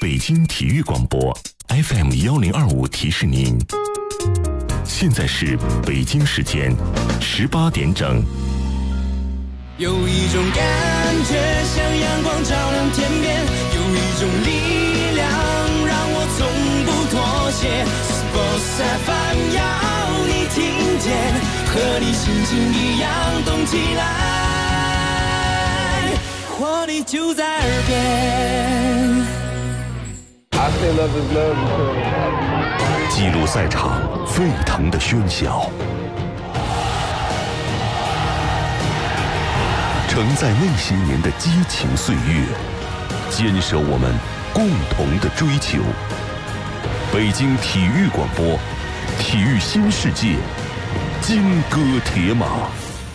北京体育广播 FM1025提示您，现在是北京时间18点整。 有一种感觉像阳光照亮天边，有一种力量让我从不妥协。Sports FM 要你听见，和你心情一样动起来，活力就在耳边。 I say love is love because... 记录赛场沸腾的喧嚣，承载那些年的激情岁月，坚守我们共同的追求。北京体育广播，体育新世界，金戈铁马。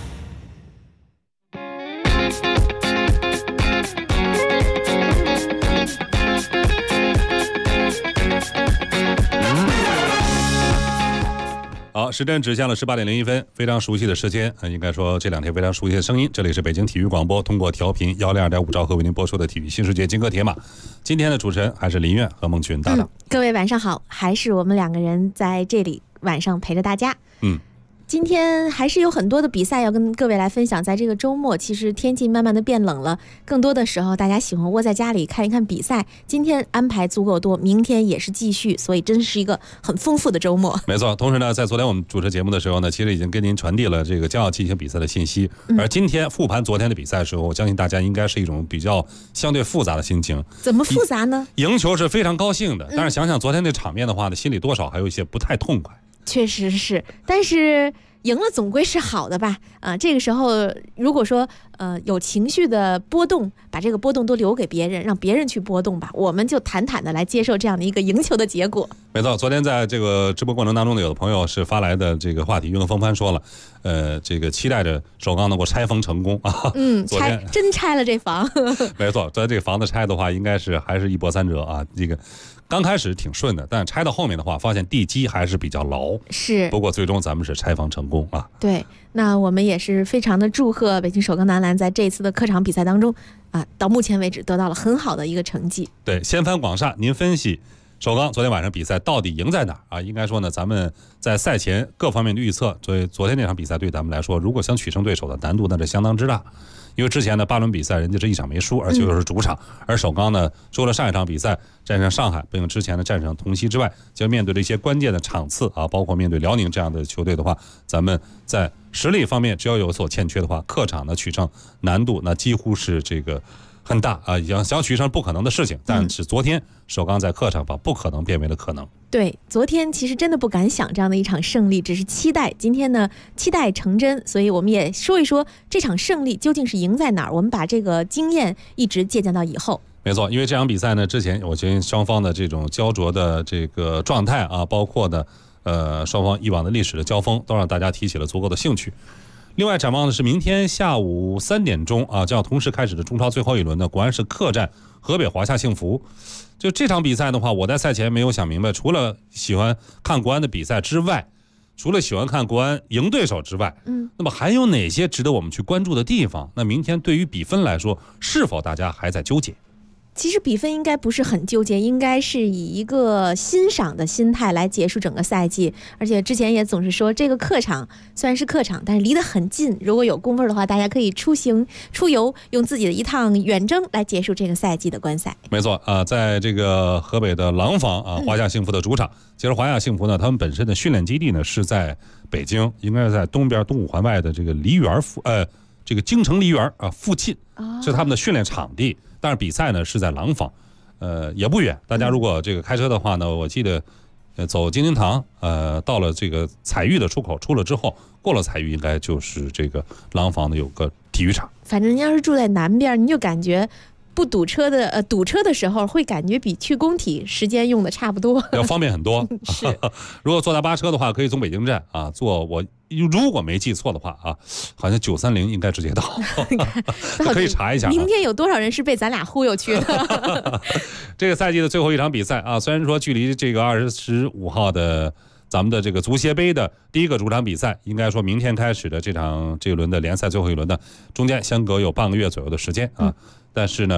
好，时针指向了18点01分，非常熟悉的时间，应该说这两天非常熟悉的声音。这里是北京体育广播，通过调频102.5兆赫为您播出的体育新世界金戈铁马。今天的主持人还是林苑和孟群搭档。 各位晚上好，还是我们两个人在这里晚上陪着大家。今天还是有很多的比赛要跟各位来分享。在这个周末，其实天气慢慢的变冷了，更多的时候大家喜欢窝在家里看一看比赛。今天安排足够多，明天也是继续，所以真是一个很丰富的周末。 没错，同时呢，在昨天我们主持节目的时候呢，其实已经跟您传递了这个将要进行比赛的信息。而今天复盘昨天的比赛的时候，我相信大家应该是一种比较相对复杂的心情。 怎么复杂呢？ 赢球是非常高兴的，但是想想昨天那场面的话呢，心里多少还有一些不太痛快。 确实是，但是赢了总归是好的吧？这个时候如果说有情绪的波动，把这个波动都留给别人，让别人去波动吧，我们就坦坦的来接受这样的一个赢球的结果。没错， 昨天在这个直播过程当中呢，有的朋友是发来的这个话题，运动风帆说了，这个期待着首钢能够拆封成功啊。 真拆了这房。 没错，在这个房子拆的话，应该是还是一波三折啊。这个刚开始挺顺的，但拆到后面的话，发现地基还是比较牢。是，不过最终咱们是拆房成功啊。 对，那我们也是非常的祝贺北京首钢男篮在这次的客场比赛当中到目前为止得到了很好的一个成绩。 对，先翻广厦，您分析首钢昨天晚上比赛到底赢在哪儿啊？应该说呢，咱们在赛前各方面的预测，所以昨天这场比赛对咱们来说，如果想取胜对手的难度那是相当之大。因为之前的8轮比赛，人家是一场没输，而且又是主场。而首钢呢，除了上一场比赛战胜上海，并之前的战胜同曦之外，就面对了一些关键的场次啊，包括面对辽宁这样的球队的话，咱们在实力方面只要有所欠缺的话，客场呢取胜难度那几乎是这个很大啊，想取胜不可能的事情。但是昨天首钢在客场把不可能变为了可能。 对，昨天其实真的不敢想这样的一场胜利，只是期待。今天呢，期待成真，所以我们也说一说这场胜利究竟是赢在哪儿。我们把这个经验一直借鉴到以后。 没错，因为这场比赛呢，之前我觉得双方的这种焦灼的这个状态啊，包括呢，双方以往的历史的交锋，都让大家提起了足够的兴趣。另外展望的是明天下午3点钟啊，将要同时开始的中超最后一轮呢，果然是客战河北华夏幸福。就这场比赛的话，我在赛前没有想明白，除了喜欢看国安的比赛之外，除了喜欢看国安赢对手之外，那么还有哪些值得我们去关注的地方？那明天对于比分来说，是否大家还在纠结？ 其实比分应该不是很纠结，应该是以一个欣赏的心态来结束整个赛季。而且之前也总是说，这个客场虽然是客场，但是离得很近，如果有功夫的话，大家可以出游，用自己的一趟远征来结束这个赛季的观赛。 没错啊，在这个河北的廊坊啊，华夏幸福的主场。其实华夏幸福呢，他们本身的训练基地呢是在北京，应该是在东边东五环外的这个梨园这个京城梨园啊附近，是他们的训练场地。但是比赛呢是在廊坊，也不远。大家如果这个开车的话呢，我记得，走京津塘，到了这个彩玉的出口，出了之后，过了彩玉应该就是这个廊坊的有个体育场。反正要是住在南边，你就感觉不堵车的堵车的时候会感觉比去工体时间用的差不多，要方便很多。是，如果坐大巴车的话，可以从北京站啊坐，我如果没记错的话啊，好像930应该直接到，可以查一下。明天有多少人是被咱俩忽悠去的？这个赛季的最后一场比赛啊，虽然说距离这个25号的咱们的这个足协杯的第一个主场比赛，应该说明天开始的这一轮的联赛最后一轮呢，中间相隔有半个月左右的时间啊。但是呢，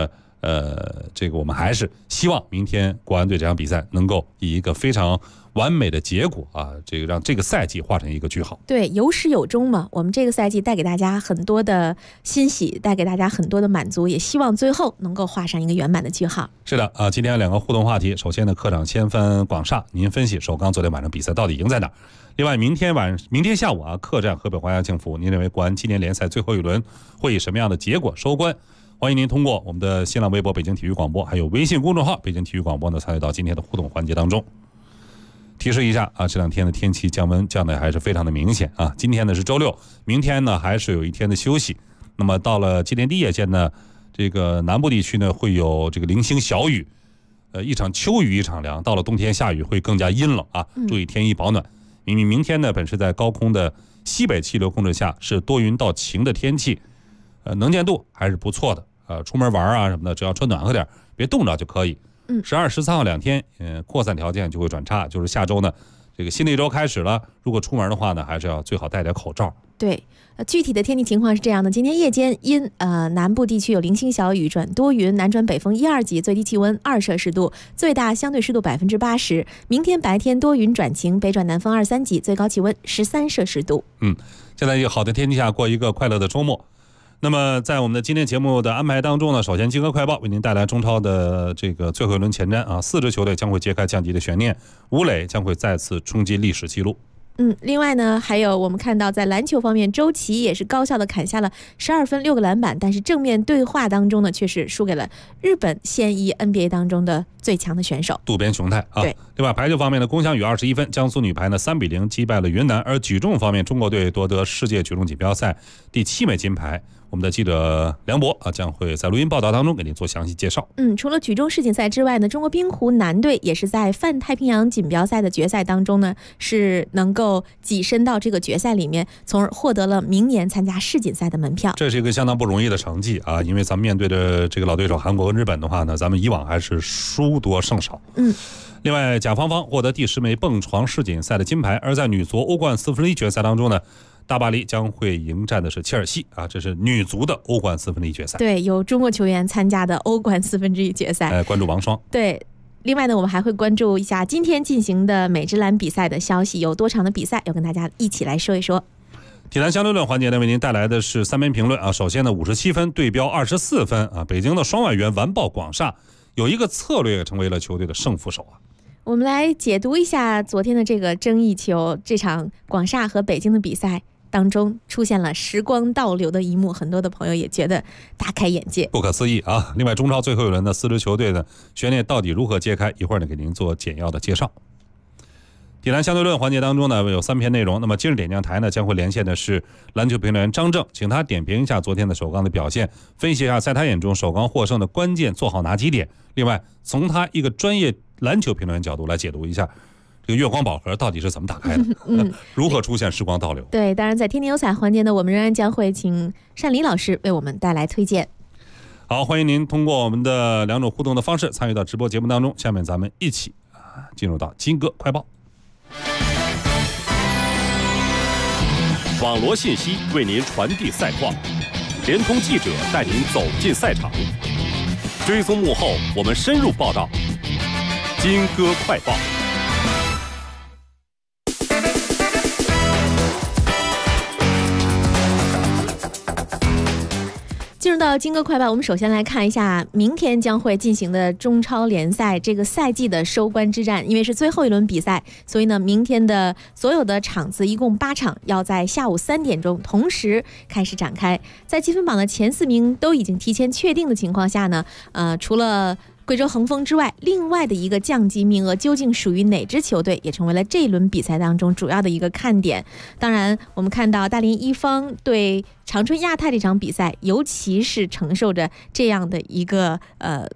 这个我们还是希望明天国安队这场比赛能够以一个非常完美的结果啊，这个让这个赛季画成一个句号。 对，有始有终嘛。我们这个赛季带给大家很多的欣喜，带给大家很多的满足，也希望最后能够画上一个圆满的句号。 是的啊，今天2个互动话题，首先呢，客场先翻广厦，您分析首钢昨天晚上比赛到底赢在哪儿？另外，明天下午啊，客战河北华夏幸福，您认为国安今年联赛最后一轮会以什么样的结果收官？欢迎您通过我们的新浪微博北京体育广播，还有微信公众号北京体育广播呢，参与到今天的互动环节当中。提示一下啊，这2天的天气降温降的还是非常的明显啊。今天呢是周六，明天呢还是有一天的休息。那么到了今天第一夜间呢，这个南部地区呢会有这个零星小雨，一场秋雨一场凉。到了冬天下雨会更加阴冷啊，注意添衣保暖。明天呢本是在高空的西北气流控制下，是多云到晴的天气，能见度还是不错的。出门玩啊什么的，只要穿暖和点，别冻着就可以。12、13号2天，扩散条件就会转差，就是下周呢，这个新的一周开始了。如果出门的话呢，还是要最好戴点口罩。 对，具体的天气情况是这样的：今天夜间因南部地区有零星小雨转多云，南转北风1、2级，最低气温2摄氏度，最大相对湿度80%。明天白天多云转晴，北转南风2、3级，最高气温13摄氏度。 现在一个好的天气下过一个快乐的周末。那么在我们的今天节目的安排当中呢，首先金歌快报为您带来中超的这个最后一轮前瞻啊，4支球队将会揭开降级的悬念，吴磊将会再次冲击历史记录。 另外呢，还有我们看到在篮球方面，周琦也是高效的砍下了12分6个篮板，但是正面对话当中呢，却是输给了日本现役 NBA 当中的最强的选手渡边雄太啊。 对。 另外排球方面呢，龚翔宇21分，江苏女排呢3-0击败了云南。而举重方面，中国队夺得世界举重锦标赛第7枚金牌。我们的记者梁博啊，将会在录音报道当中给您做详细介绍。 除了举重世锦赛之外呢，中国冰壶男队也是在泛太平洋锦标赛的决赛当中呢，是能够跻身到这个决赛里面，从而获得了明年参加世锦赛的门票。 这是一个相当不容易的成绩啊，因为咱们面对的这个老对手韩国和日本的话呢，咱们以往还是输多胜少。另外，贾芳芳获得第10枚蹦床世锦赛的金牌，而在女足欧冠4分之一决赛当中呢，大巴黎将会迎战的是切尔西啊，这是女足的欧冠4分之一决赛。 对，有中国球员参加的欧冠4分之一决赛。 关注王霜。 对。另外呢，我们还会关注一下今天进行的美职篮比赛的消息，有多场的比赛要跟大家一起来说一说。 体坛相对论环节呢，为您带来的是3篇评论啊。首先呢，57分对标24分啊，北京的双外援完爆广厦，有一个策略成为了球队的胜负手啊。 我们来解读一下昨天的这个争议球，这场广厦和北京的比赛当中出现了时光倒流的一幕，很多的朋友也觉得大开眼界， 不可思议啊。另外，中超最后一轮的4支球队呢，悬念到底如何揭开？一会儿呢，给您做简要的介绍。体坛相对论环节当中呢，有3篇内容。那么今日点将台呢，将会连线的是篮球评论员张正，请他点评一下昨天的首钢的表现，分析一下在他眼中首钢获胜的关键做好哪几点。另外，从他一个专业篮球评论员角度来解读一下这个月光宝盒到底是怎么打开的，如何出现时光倒流。 对，当然在天天有彩环节呢，我们仍然将会请单林老师为我们带来推荐。 好，欢迎您通过我们的2种互动的方式参与到直播节目当中。下面咱们一起进入到金歌快报。 网罗信息为您传递赛况，联通记者带您走进赛场，追踪幕后我们深入报道。金歌快报。 进入到金歌快报，我们首先来看一下明天将会进行的中超联赛这个赛季的收官之战。因为是最后一轮比赛，所以呢，明天的所有的场次一共8场，要在下午3点钟同时开始展开。在积分榜的前4名都已经提前确定的情况下呢，除了贵州恒丰之外，另外的一个降级名额究竟属于哪支球队，也成为了这一轮比赛当中主要的一个看点。当然，我们看到大连一方对长春亚泰这场比赛，尤其是承受着这样的一个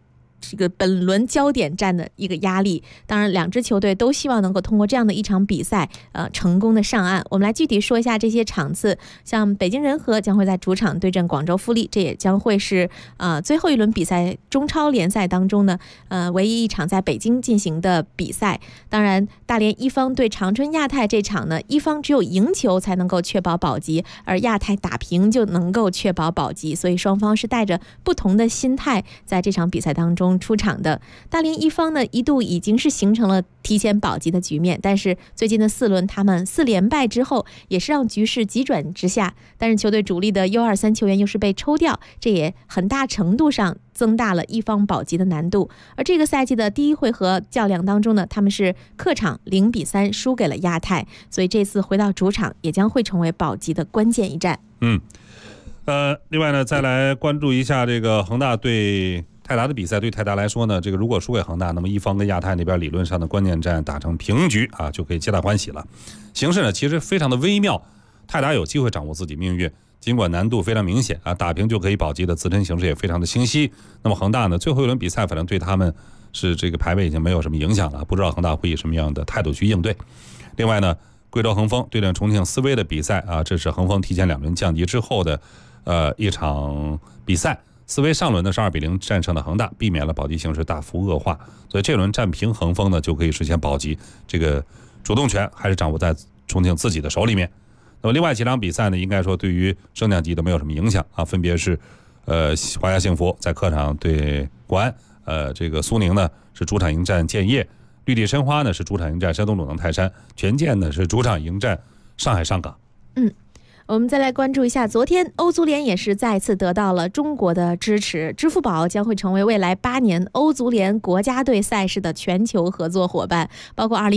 这个本轮焦点战的一个压力。当然，两支球队都希望能够通过这样的一场比赛，成功的上岸。我们来具体说一下这些场次，像北京人和将会在主场对阵广州富力，这也将会是最后一轮比赛中超联赛当中呢，唯一一场在北京进行的比赛。当然，大连一方对长春亚泰这场呢，一方只有赢球才能够确保保级，而亚泰打平就能够确保保级，所以双方是带着不同的心态在这场比赛当中出场的。大连一方呢，一度已经是形成了提前保级的局面，但是最近的4轮他们4连败之后，也是让局势急转直下。但是球队主力的 U23 球员又是被抽调，这也很大程度上增大了一方保级的难度。而这个赛季的第一回合较量当中呢，他们是客场0-3输给了亚泰，所以这次回到主场也将会成为保级的关键一战。 另外呢，再来关注一下这个恒大对泰达的比赛。对泰达来说呢，这个如果输给恒大，那么一方跟亚太那边理论上的关键战打成平局啊，就可以皆大欢喜了。形势呢其实非常的微妙，泰达有机会掌握自己命运，尽管难度非常明显啊，打平就可以保级的自身形势也非常的清晰。那么恒大呢，最后一轮比赛反正对他们是这个排位已经没有什么影响了，不知道恒大会以什么样的态度去应对。另外呢，贵州恒丰对阵重庆斯威的比赛啊，这是恒丰提前2轮降级之后的一场比赛。斯威上轮呢是2-0战胜了恒大，避免了保级形势大幅恶化，所以这轮战平恒丰呢就可以实现保级，这个主动权还是掌握在重庆自己的手里面。那么另外几场比赛呢，应该说对于升降级都没有什么影响啊，分别是华夏幸福在客场对国安，这个苏宁呢是主场迎战建业，绿地申花呢是主场迎战山东鲁能泰山，权健呢是主场迎战上海上港。 我们再来关注一下，昨天欧足联也是再次得到了中国的支持，支付宝将会成为未来8年欧足联国家队赛事的全球合作伙伴，包括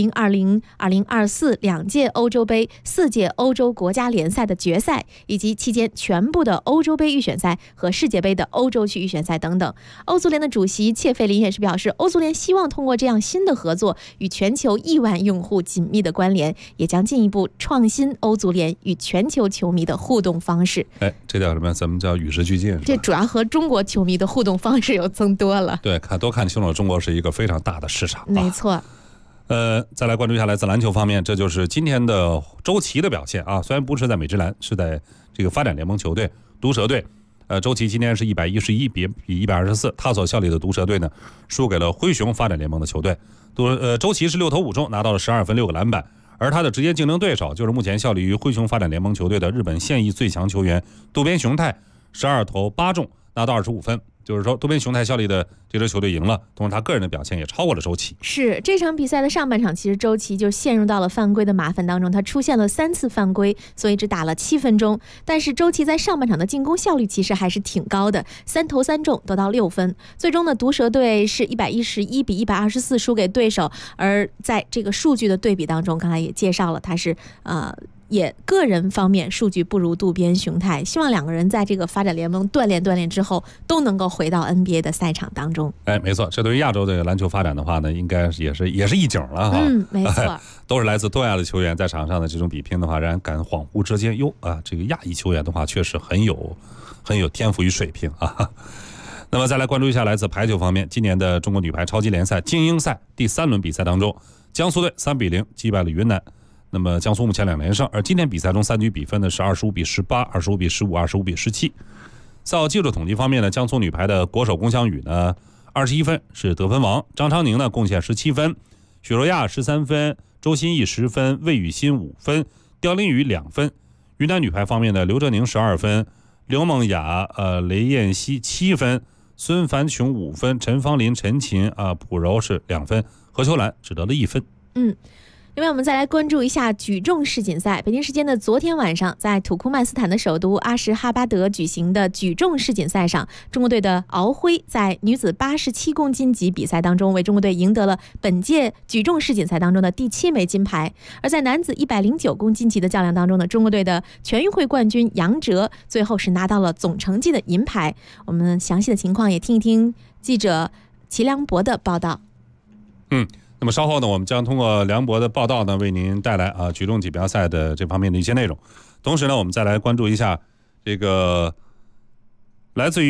2020、2024两届欧洲杯、4届欧洲国家联赛的决赛，以及期间全部的欧洲杯预选赛和世界杯的欧洲区预选赛等等。欧足联的主席切费林也是表示，欧足联希望通过这样新的合作，与全球亿万用户紧密的关联，也将进一步创新欧足联与全球球迷的互动方式。 这叫什么？咱们叫与时俱进。 这主要和中国球迷的互动方式有增多了。 对，都看清楚了，中国是一个非常大的市场。 没错。 再来关注一下来自篮球方面，这就是今天的周琦的表现啊。虽然不是在美职篮，是在这个发展联盟球队毒蛇队。周琦今天是111比124，他所效力的毒蛇队呢，输给了灰熊发展联盟的球队。周琦是6投5中，拿到了12分6个篮板。而他的直接竞争对手就是目前效力于灰熊发展联盟球队的日本现役最强球员渡边雄太，12投8中，拿到25分。就是说，渡边雄太效力的这支球队赢了，同时他个人的表现也超过了周琦。 是这场比赛的上半场，其实周琦就陷入到了犯规的麻烦当中，他出现了3次犯规，所以只打了7分钟。但是周琦在上半场的进攻效率其实还是挺高的，3投3中，得到6分。最终呢，毒蛇队是111比124输给对手。而在这个数据的对比当中，刚才也介绍了，他是也个人方面数据不如渡边雄太，希望2个人在这个发展联盟锻炼之后，都能够回到 NBA 的赛场当中。 没错，这对于亚洲的篮球发展的话呢，应该也是一景了哈。 没错， 都是来自东亚的球员在场上的这种比拼的话，让人感恍惚之间，这个亚裔球员的话，确实很有天赋与水平啊。那么再来关注一下来自排球方面，今年的中国女排超级联赛精英赛第3轮比赛当中，江苏队3比0击败了云南。那么江苏目前2连胜，而今天比赛中3局比分呢是25比18、25比15、25比17。赛后技术统计方面呢，江苏女排的国手龚翔宇呢21分是得分王，张常宁呢贡献17分，许若亚13分，周心怡10分，魏雨欣5分，刁琳宇2分。云南女排方面呢，刘哲宁12分，刘梦雅、雷燕西7分，孙凡琼5分，陈芳林、陈琴卜柔是2分，何秋兰只得了1分。 另外我们再来关注一下举重世锦赛。北京时间的昨天晚上，在土库曼斯坦的首都阿什哈巴德举行的举重世锦赛上，中国队的敖辉在女子87公斤级比赛当中，为中国队赢得了本届举重世锦赛当中的第7枚金牌。而在男子109公斤级的较量当中呢，中国队的全运会冠军杨哲最后是拿到了总成绩的银牌。我们详细的情况也听一听记者齐良博的报道。 那么稍后呢，我们将通过梁博的报道呢，为您带来举重锦标赛的这方面的一些内容。同时呢，我们再来关注一下这个来自于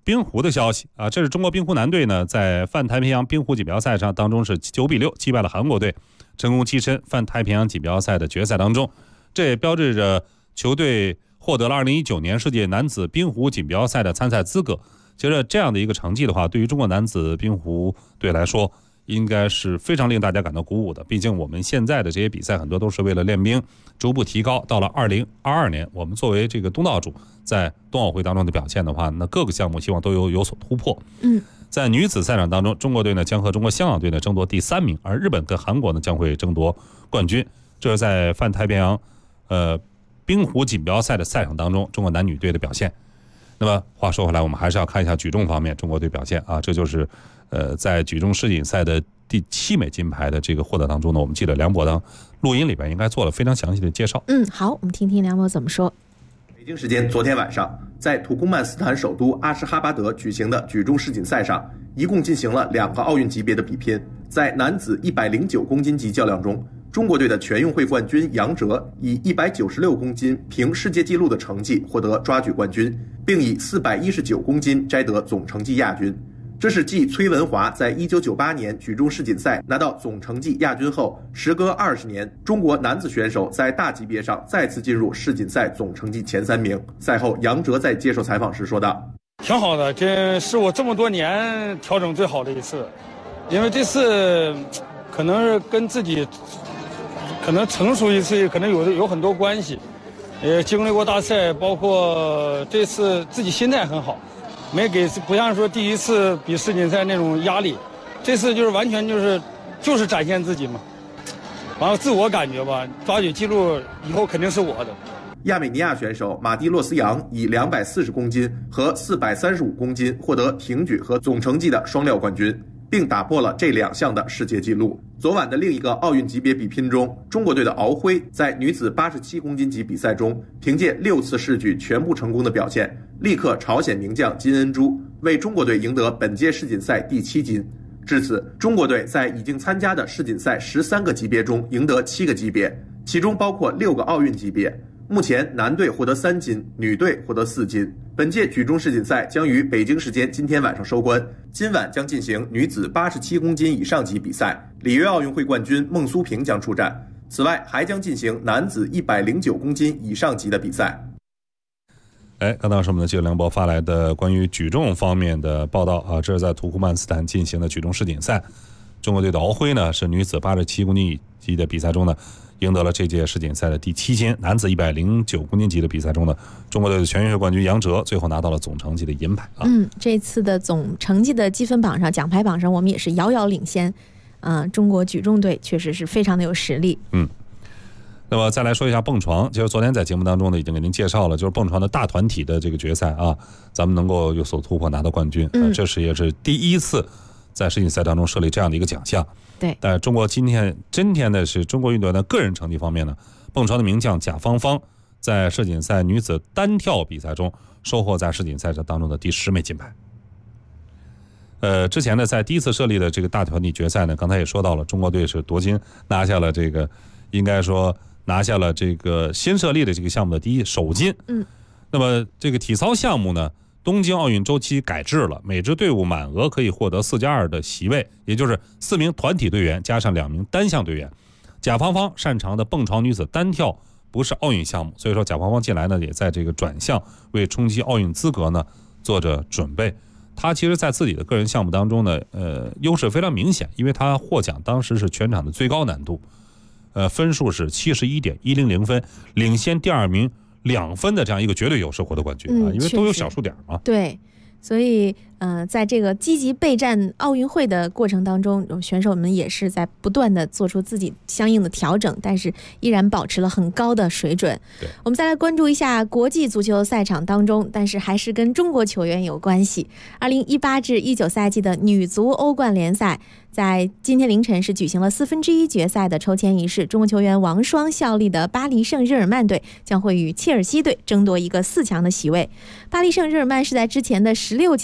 冰壶的消息啊，这是中国冰壶男队呢在泛太平洋冰壶锦标赛上当中是9比6击败了韩国队，成功跻身泛太平洋锦标赛的决赛当中。这也标志着球队获得了2019年世界男子冰壶锦标赛的参赛资格。其实这样的一个成绩的话，对于中国男子冰壶队来说，应该是非常令大家感到鼓舞的。毕竟我们现在的这些比赛很多都是为了练兵，逐步提高。到了2022年，我们作为这个东道主，在冬奥会当中的表现的话，那各个项目希望都有所突破。在女子赛场当中，中国队呢将和中国香港队呢争夺第3名，而日本跟韩国呢将会争夺冠军。这是在泛太平洋冰壶锦标赛的赛场当中，中国男女队的表现。那么话说回来，我们还是要看一下举重方面中国队表现啊，这就是在举重世锦赛的第7枚金牌的这个获得当中呢，我们记得梁博当录音里边应该做了非常详细的介绍。 好，我们听听梁博怎么说。 北京时间昨天晚上，在土库曼斯坦首都阿什哈巴德举行的举重世锦赛上，一共进行了2个奥运级别的比拼。在男子109公斤级较量中，中国队的全运会冠军杨哲以196公斤凭世界纪录的成绩获得抓举冠军，并以419公斤摘得总成绩亚军。这是继崔文华在1998年举重世锦赛拿到总成绩亚军后，时隔20年，中国男子选手在大级别上再次进入世锦赛总成绩前3名。赛后，杨哲在接受采访时说道：“ 挺好的，这是我这么多年调整最好的一次，因为这次可能是跟自己可能成熟一次，可能有很多关系。也经历过大赛，包括这次自己心态很好。”不像说第一次比世锦赛那种压力，这次就是完全就是展现自己嘛，完了自我感觉吧，抓举记录以后肯定是我的。 亚美尼亚选手马蒂洛斯扬以240公斤和435公斤获得挺举和总成绩的双料冠军，并打破了这2项的世界纪录。昨晚的另一个奥运级别比拼中，中国队的敖辉在女子87公斤级比赛中，凭借6次试举全部成功的表现，力克朝鲜名将金恩洙，为中国队赢得本届世锦赛第7金。至此，中国队在已经参加的世锦赛13个级别中赢得7个级别，其中包括6个奥运级别。目前男队获得3金，女队获得4金。本届举重世锦赛将于北京时间今天晚上收官，今晚将进行女子87公斤以上级比赛，里约奥运会冠军孟苏平将出战。此外，还将进行男子109公斤以上级的比赛。 刚才是我们的记者梁博发来的关于举重方面的报道啊，这是在土库曼斯坦进行的举重世锦赛，中国队的敖辉呢是女子87公斤级的比赛中呢赢得了这届世锦赛的第7金，男子109公斤级的比赛中呢，中国队的全运会冠军杨哲最后拿到了总成绩的银牌啊。 这次的总成绩的积分榜上、奖牌榜上，我们也是遥遥领先。中国举重队确实是非常的有实力。 那么再来说一下蹦床，就是昨天在节目当中呢已经给您介绍了，就是蹦床的大团体的这个决赛啊，咱们能够有所突破拿到冠军，这是也是第1次在世锦赛当中设立这样的一个奖项。 对， 但中国今天的是中国运动员的个人成绩方面呢，蹦床的名将贾芳芳在世锦赛女子单跳比赛中收获在世锦赛当中的第10枚金牌。之前呢，在第1次设立的这个大团体决赛呢，刚才也说到了，中国队是夺金，拿下了这个，应该说拿下了这个新设立的这个项目的首金。那么这个体操项目呢，东京奥运周期改制了，每支队伍满额可以获得4+2的席位，也就是4名团体队员加上2名单项队员。贾芳芳擅长的蹦床女子单跳不是奥运项目，所以说贾芳芳近来呢也在这个转向为冲击奥运资格呢做着准备。她其实在自己的个人项目当中呢，优势非常明显，因为她获奖当时是全场的最高难度，分数是71.100分，领先第2名2分的这样一个绝对优势获得冠军啊，因为都有小数点嘛。 对，所以在这个积极备战奥运会的过程当中，选手们也是在不断的做出自己相应的调整，但是依然保持了很高的水准。我们再来关注一下国际足球赛场当中，但是还是跟中国球员有关系。2018至19赛季的女足欧冠联赛在今天凌晨是举行了1/4决赛的抽签仪式，中国球员王霜效力的巴黎圣日耳曼队将会与切尔西队争夺一个4强的席位。巴黎圣日耳曼是在之前的16强战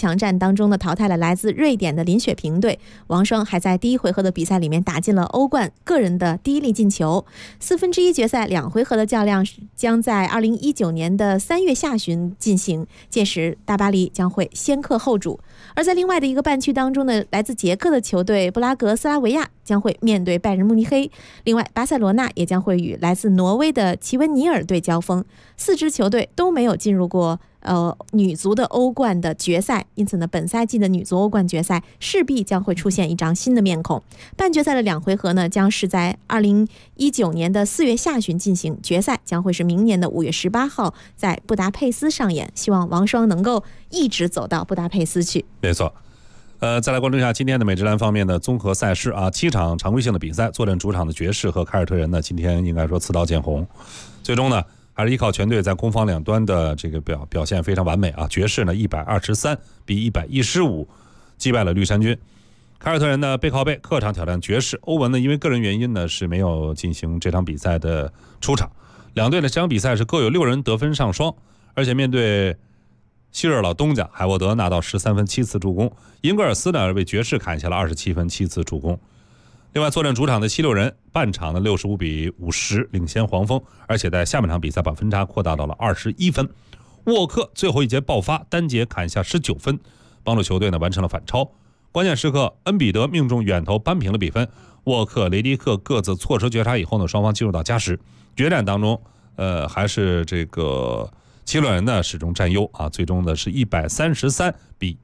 当中呢，淘汰了来自瑞典的林雪平队。王霜还在第1回合的比赛里面打进了欧冠个人的第1粒进球。1/4决赛2回合的较量将在2019年的3月下旬进行，届时大巴黎将会先客后主。而在另外的一个半区当中呢，来自捷克的球队布拉格斯拉维亚将会面对拜仁慕尼黑，另外巴塞罗那也将会与来自挪威的齐文尼尔队交锋。4支球队都没有进入过女足的欧冠的决赛，因此呢，本赛季的女足欧冠决赛势必将会出现一张新的面孔。半决赛的2回合呢，将是在2019年的4月下旬进行，决赛将会是明年的5月18号在布达佩斯上演。希望王霜能够一直走到布达佩斯去。 没错。再来关注一下今天的美职篮方面的综合赛事啊，7场常规性的比赛，坐镇主场的爵士和凯尔特人呢，今天应该说刺刀见红，最终呢还是依靠全队在攻防两端的这个表现非常完美啊。爵士呢123比115击败了绿衫军，凯尔特人呢背靠背客场挑战爵士。欧文呢因为个人原因呢是没有进行这场比赛的出场。两队呢这场比赛是各有6人得分上双，而且面对希尔老东家海沃德拿到13分7次助攻，英格尔斯呢为爵士砍下了27分7次助攻。另外坐镇主场的76人半场的65比50领先黄蜂，而且在下半场比赛把分差扩大到了21分。沃克最后一节爆发，单节砍下19分，帮助球队呢完成了反超。关键时刻恩比德命中远投扳平了比分，沃克雷迪克各自错失绝杀以后呢，双方进入到加时。决战当中还是这个76人呢始终占优啊，最终呢是133比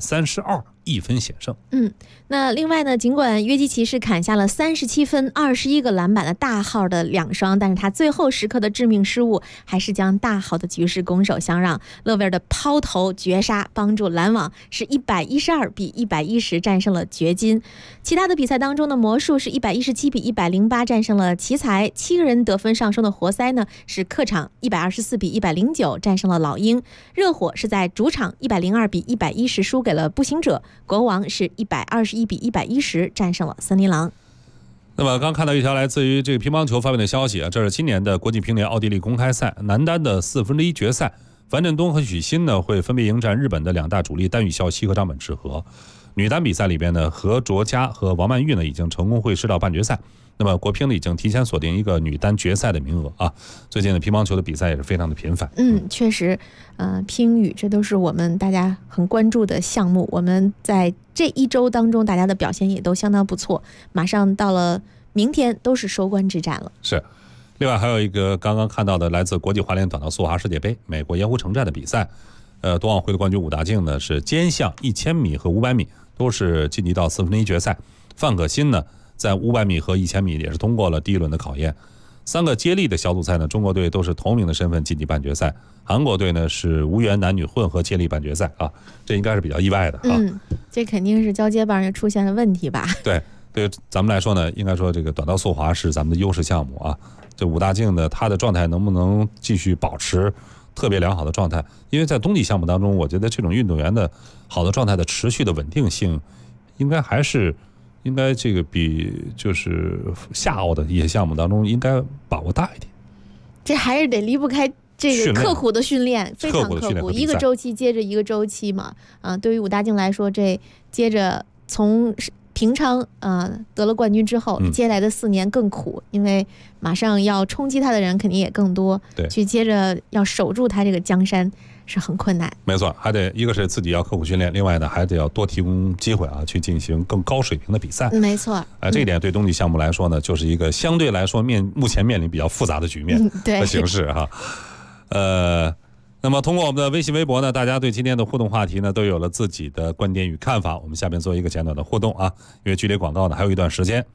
1321分险胜。 那另外呢，尽管约基奇是砍下了37分21个篮板的大号的2双，但是他最后时刻的致命失误还是将大号的局势拱手相让。勒维尔的抛投绝杀帮助篮网是112比110战胜了掘金。其他的比赛当中呢，魔术是117比108战胜了奇才，7个人得分上升的活塞呢是客场124比109战胜了老鹰。热火是在主场102比110输给了步行者，国王是121比110战胜了森林狼。 那么刚看到一条来自于这个乒乓球方面的消息啊，这是今年的国际乒联奥地利公开赛男单的1/4决赛，樊振东和许昕呢会分别迎战日本的2大主力丹羽孝希和张本智和。女单比赛里边呢，何卓佳和王曼玉呢已经成功会师到半决赛。那么国乒呢已经提前锁定一个女单决赛的名额啊。最近的乒乓球的比赛也是非常的频繁。 确实，乒羽这都是我们大家很关注的项目。我们在这1周当中，大家的表现也都相当不错。马上到了明天，都是收官之战了。 是。另外还有一个刚刚看到的来自国际滑联短道速滑世界杯美国盐湖城站的比赛，冬奥会的冠军武大靖呢是肩项1000米和500米都是晋级到1/4决赛。范可新呢在500米和1000米也是通过了第1轮的考验。3个接力的小组赛呢，中国队都是头名的身份晋级半决赛，韩国队呢是无缘男女混合接力半决赛啊，这应该是比较意外的啊。 这肯定是交接棒也出现了问题吧？对咱们来说呢，应该说这个短道速滑是咱们的优势项目啊。这武大靖呢，他的状态能不能继续保持特别良好的状态？因为在冬季项目当中，我觉得这种运动员的好的状态的持续的稳定性，应该这个比就是夏奥的一些项目当中应该把握大一点。 这还是得离不开这个刻苦的训练，非常刻苦，一个周期接着一个周期嘛。对于武大靖来说，这接着从平昌得了冠军之后，接下来的4年更苦，因为马上要冲击他的人肯定也更多， 对， 去接着要守住他这个江山是很困难。 没错，还得一个是自己要刻苦训练，另外呢还得要多提供机会啊，去进行更高水平的比赛。 没错， 这一点对冬季项目来说呢，就是一个相对来说目前面临比较复杂的局面和形势哈。那么通过我们的微信微博呢，大家对今天的互动话题呢都有了自己的观点与看法。我们下面做一个简短的互动啊，因为距离广告呢还有一段时间。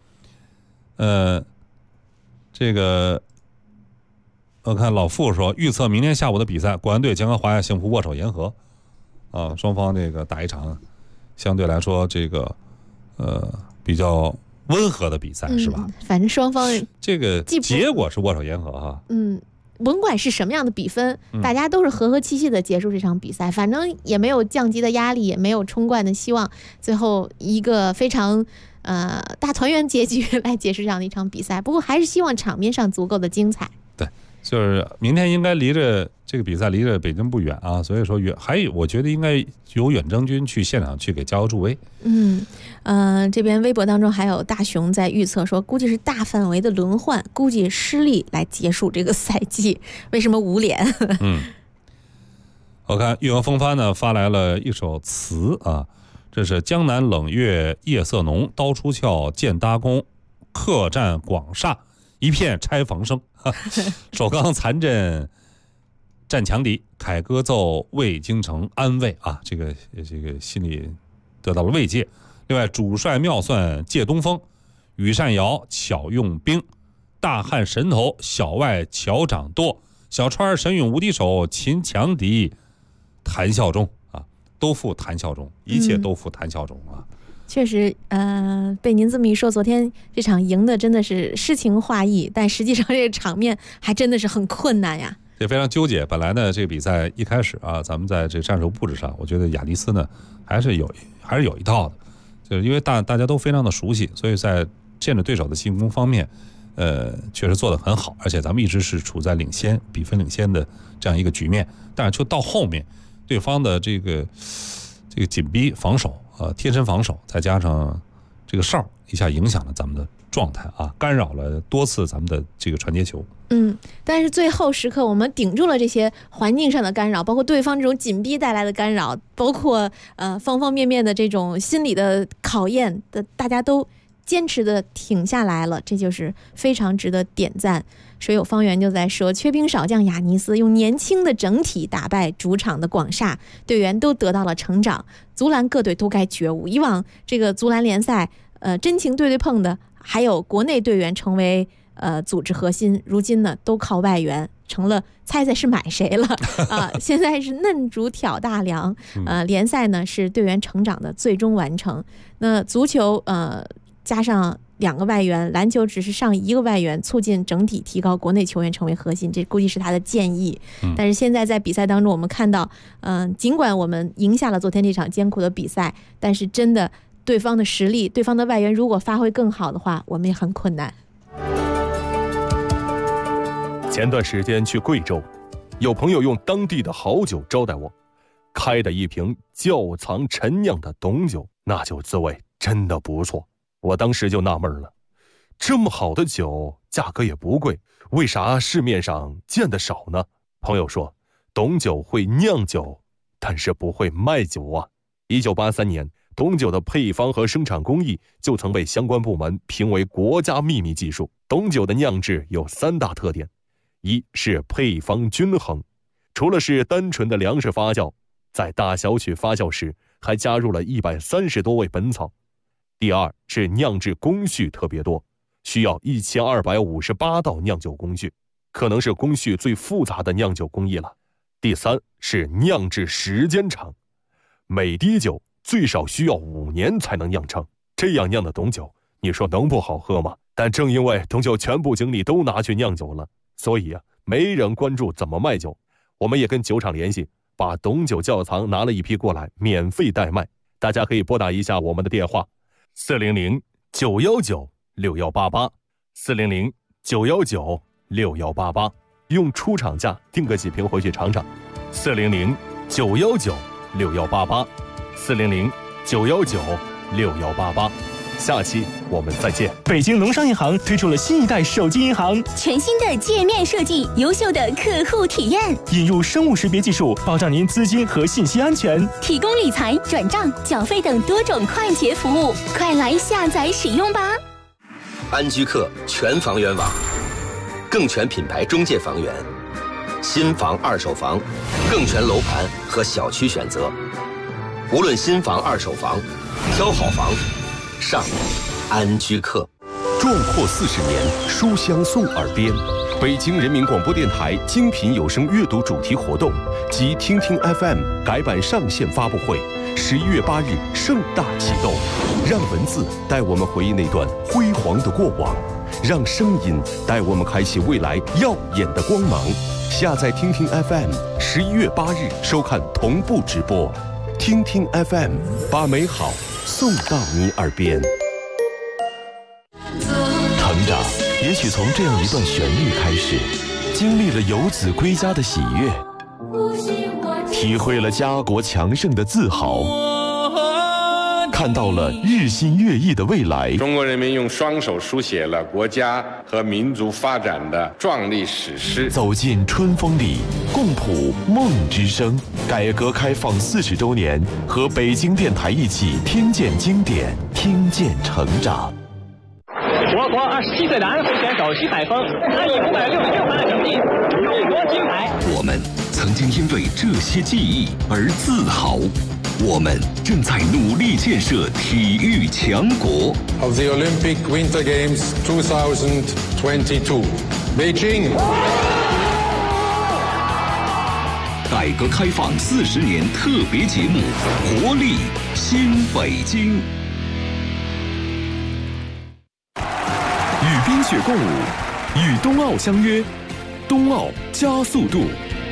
这个我看老傅说，预测明天下午的比赛，国安队将和华夏幸福握手言和啊，双方这个打一场相对来说这个比较温和的比赛是吧？ 反正双方这个结果是握手言和哈。 甭管是什么样的比分，大家都是和和气气的结束这场比赛，反正也没有降级的压力，也没有冲冠的希望，最后一个非常大团圆结局来结束这样的一场比赛。不过还是希望场面上足够的精彩。 对， 就是明天应该离着这个比赛离着北京不远啊，所以说我觉得应该由远征军去现场去给加油助威。 这边微博当中还有大熊在预测说，估计是大范围的轮换，估计失利来结束这个赛季。为什么捂脸？ 我看岳阳风帆呢发来了一首词啊，这是江南冷月夜色浓，刀出鞘剑搭弓，客栈广厦一片拆房声。首钢残阵战强敌，凯歌奏魏京城安慰啊，这个心里得到了慰藉。另外，主帅妙算借东风，羽扇摇巧用兵，大汉神头小外巧掌舵，小川神勇无敌手，擒强敌谈笑中啊，都付谈笑中，一切都付谈笑中啊。 确实，被您这么一说，昨天这场赢的真的是诗情画意，但实际上这个场面还真的是很困难呀。 也非常纠结。本来呢，这个比赛一开始啊，咱们在这战术布置上，我觉得亚尼斯呢还是有一套的，就是因为大家都非常的熟悉，所以在限制对手的进攻方面，确实做得很好，而且咱们一直是处在比分领先的这样一个局面。但是就到后面，对方的这个紧逼防守。贴身防守，再加上这个哨一下影响了咱们的状态啊，干扰了多次咱们的这个传接球。 但是最后时刻我们顶住了这些环境上的干扰，包括对方这种紧逼带来的干扰，包括方方面面的这种心理的考验的，大家都坚持的挺下来了，这就是非常值得点赞。水友方圆就在说，缺兵少将亚尼斯用年轻的整体打败主场的广厦，队员都得到了成长，足篮各队都该觉悟。以往这个足篮联赛真情对碰的还有国内队员成为组织核心，如今呢都靠外援，成了猜是买谁了现在是嫩竹挑大梁。联赛呢是队员成长的最终完成。那足球加上2个外援，篮球只是上1个外援，促进整体提高国内球员成为核心，这估计是他的建议。但是现在在比赛当中我们看到，尽管我们赢下了昨天这场艰苦的比赛，但是真的对方的实力，对方的外援如果发挥更好的话，我们也很困难。 前段时间去贵州，有朋友用当地的好酒招待我，开的一瓶窖藏陈酿的董酒，那酒滋味真的不错。我当时就纳闷了，这么好的酒价格也不贵，为啥市面上见得少呢？朋友说，董酒会酿酒，但是不会卖酒啊。1983年，董酒的配方和生产工艺就曾被相关部门评为国家秘密技术。董酒的酿制有3大特点，一是配方均衡，除了是单纯的粮食发酵，在大小曲发酵时还加入了130多味本草。第二是酿制工序特别多，需要1258道酿酒工序，可能是工序最复杂的酿酒工艺了。第三是酿制时间长，每滴酒最少需要5年才能酿成，这样酿的董酒，你说能不好喝吗？但正因为董酒全部精力都拿去酿酒了，所以没人关注怎么卖酒。我们也跟酒厂联系，把董酒窖藏拿了一批过来，免费代卖。大家可以拨打一下我们的电话400-919-6188 400-919-6188，用出厂价订个几瓶回去尝尝。400-919-6188 400-919-6188。下期我们再见。 北京农商银行推出了新一代手机银行， 全新的界面设计，优秀的客户体验， 引入生物识别技术，保障您资金和信息安全， 提供理财、转账、缴费等多种快捷服务，快来下载使用吧！ 安居客全房源网，更全品牌中介房源，新房、二手房，更全楼盘和小区选择。无论新房、二手房，挑好房。上安居客， 壮阔40年，书香送耳边。北京人民广播电台精品有声阅读主题活动及听听 FM 改版上线发布会，11月8日盛大启动。让文字带我们回忆那段辉煌的过往，让声音带我们开启未来耀眼的光芒。下载听听 FM，11月8日收看同步直播。听听 FM， 把美好送到你耳边。成长也许从这样一段旋律开始， 经历了游子归家的喜悦，体会了家国强盛的自豪，看到了日新月异的未来。 中国人民用双手书写了国家和民族发展的壮丽史诗。 走进春风里，共谱梦之声。改革开放40周年，和北京电台一起听见经典，听见成长。 我国27岁的安徽选手徐海峰，他以566分的成绩勇夺金牌。 我们曾经因为这些记忆而自豪。我们正在努力建设体育强国。 Of the Olympic Winter Games 2022, Beijing. 改革开放40年特别节目，活力新北京。 与冰雪共舞，与冬奥相约，冬奥加速度。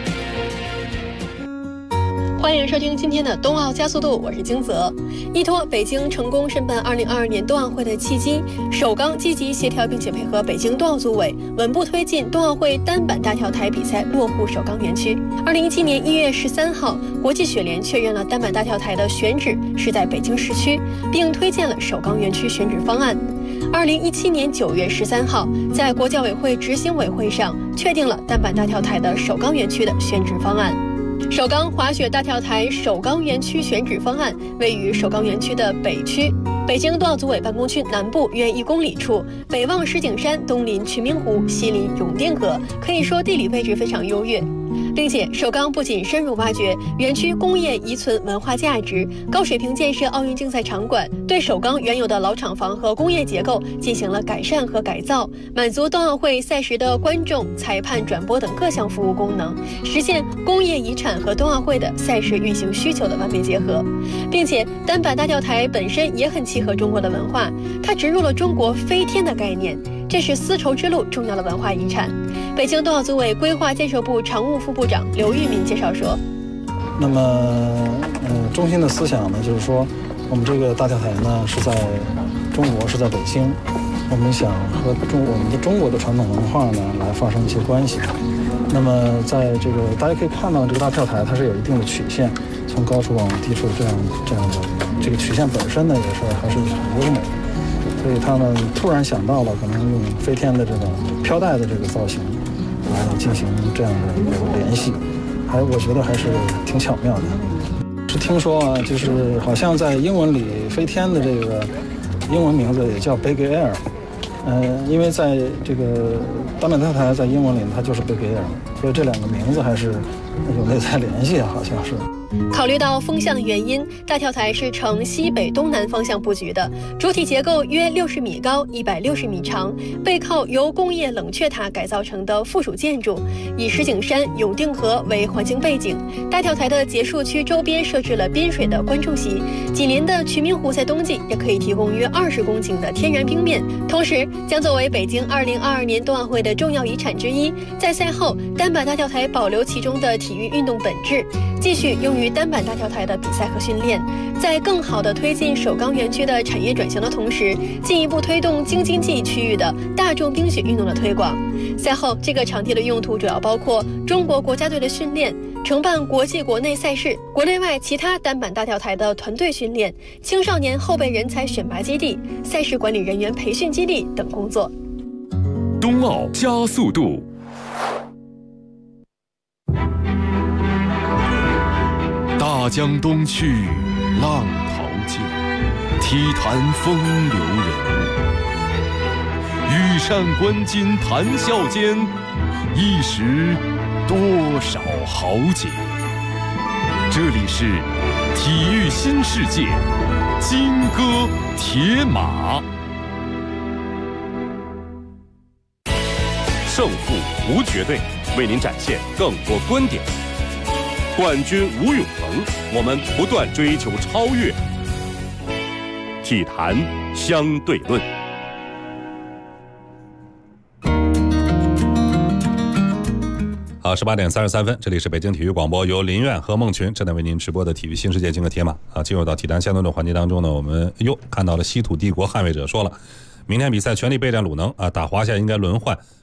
欢迎收听今天的冬奥加速度，我是金泽。依托北京成功申办2022年冬奥会的契机，首钢积极协调并且配合北京冬奥组委，稳步推进冬奥会单板大跳台比赛落户首钢园区。2017年1月13号，国际雪联确认了单板大跳台的选址是在北京市区，并推荐了首钢园区选址方案。2017年9月13号，在国教委会执行委会上确定了单板大跳台的首钢园区的选址方案。首钢滑雪大跳台首钢园区选址方案位于首钢园区的北区，北京冬奥组委办公区南部约1公里处，北望石景山，东临群明湖，西临永定河，可以说地理位置非常优越。并且首钢不仅深入挖掘园区工业遗存文化价值，高水平建设奥运竞赛场馆，对首钢原有的老厂房和工业结构进行了改善和改造，满足冬奥会赛时的观众、裁判、转播等各项服务功能，实现工业遗产和冬奥会的赛事运行需求的完美结合。并且单板大跳台本身也很契合中国的文化，它植入了中国飞天的概念，这是丝绸之路重要的文化遗产。北京冬奥组委规划建设部常务副部长刘玉民介绍说， 那么中心的思想呢，就是说我们这个大跳台呢是在中国，是在北京，我们想和我们的中国的传统文化呢来发生一些关系。那么在这个大家可以看到，这个大跳台它是有一定的曲线，从高处往低处这样的，这个曲线本身呢也是还是很优美的。所以他们突然想到了可能用飞天的这种飘带的这个造型来进行这样的一个联系，我觉得还是挺巧妙的。是听说啊，就是好像在英文里飞天的这个英文名字也叫 Big Air，因为在这个单板大跳台在英文里它就是 Big Air， 所以这两个名字还是有内在联系，好像是。 考虑到风向的原因，大跳台是呈西北东南方向布局的，主体结构约60米高，160米长，背靠由工业冷却塔改造成的附属建筑，以石景山、永定河为环境背景。大跳台的结束区周边设置了滨水的观众席，紧邻的群明湖在冬季也可以提供约20公顷的天然冰面，同时将作为北京2022年冬奥会的重要遗产之一。在赛后，单板大跳台保留其中的体育运动本质，继续用于单板大跳台的比赛和训练，在更好地推进首钢园区的产业转型的同时，进一步推动京津冀区域的大众冰雪运动的推广。赛后，这个场地的用途主要包括中国国家队的训练，承办国际国内赛事，国内外其他单板大跳台的团队训练，青少年后备人才选拔基地、赛事管理人员培训基地等工作。 冬奥加速度。大江东去，浪淘尽，体坛风流人物。羽扇纶巾谈笑间，一时多少豪杰。这里是体育新世界，金戈铁马。 胜负无绝对，为您展现更多观点。冠军无永恒，我们不断追求超越。体坛相对论。 好，18点33分，这里是北京体育广播，由林苑和孟群正在为您直播的体育新世界金戈铁马啊。进入到体坛相对论环节当中呢，我们看到了稀土帝国捍卫者说了，明天比赛全力备战鲁能啊，打华夏应该轮换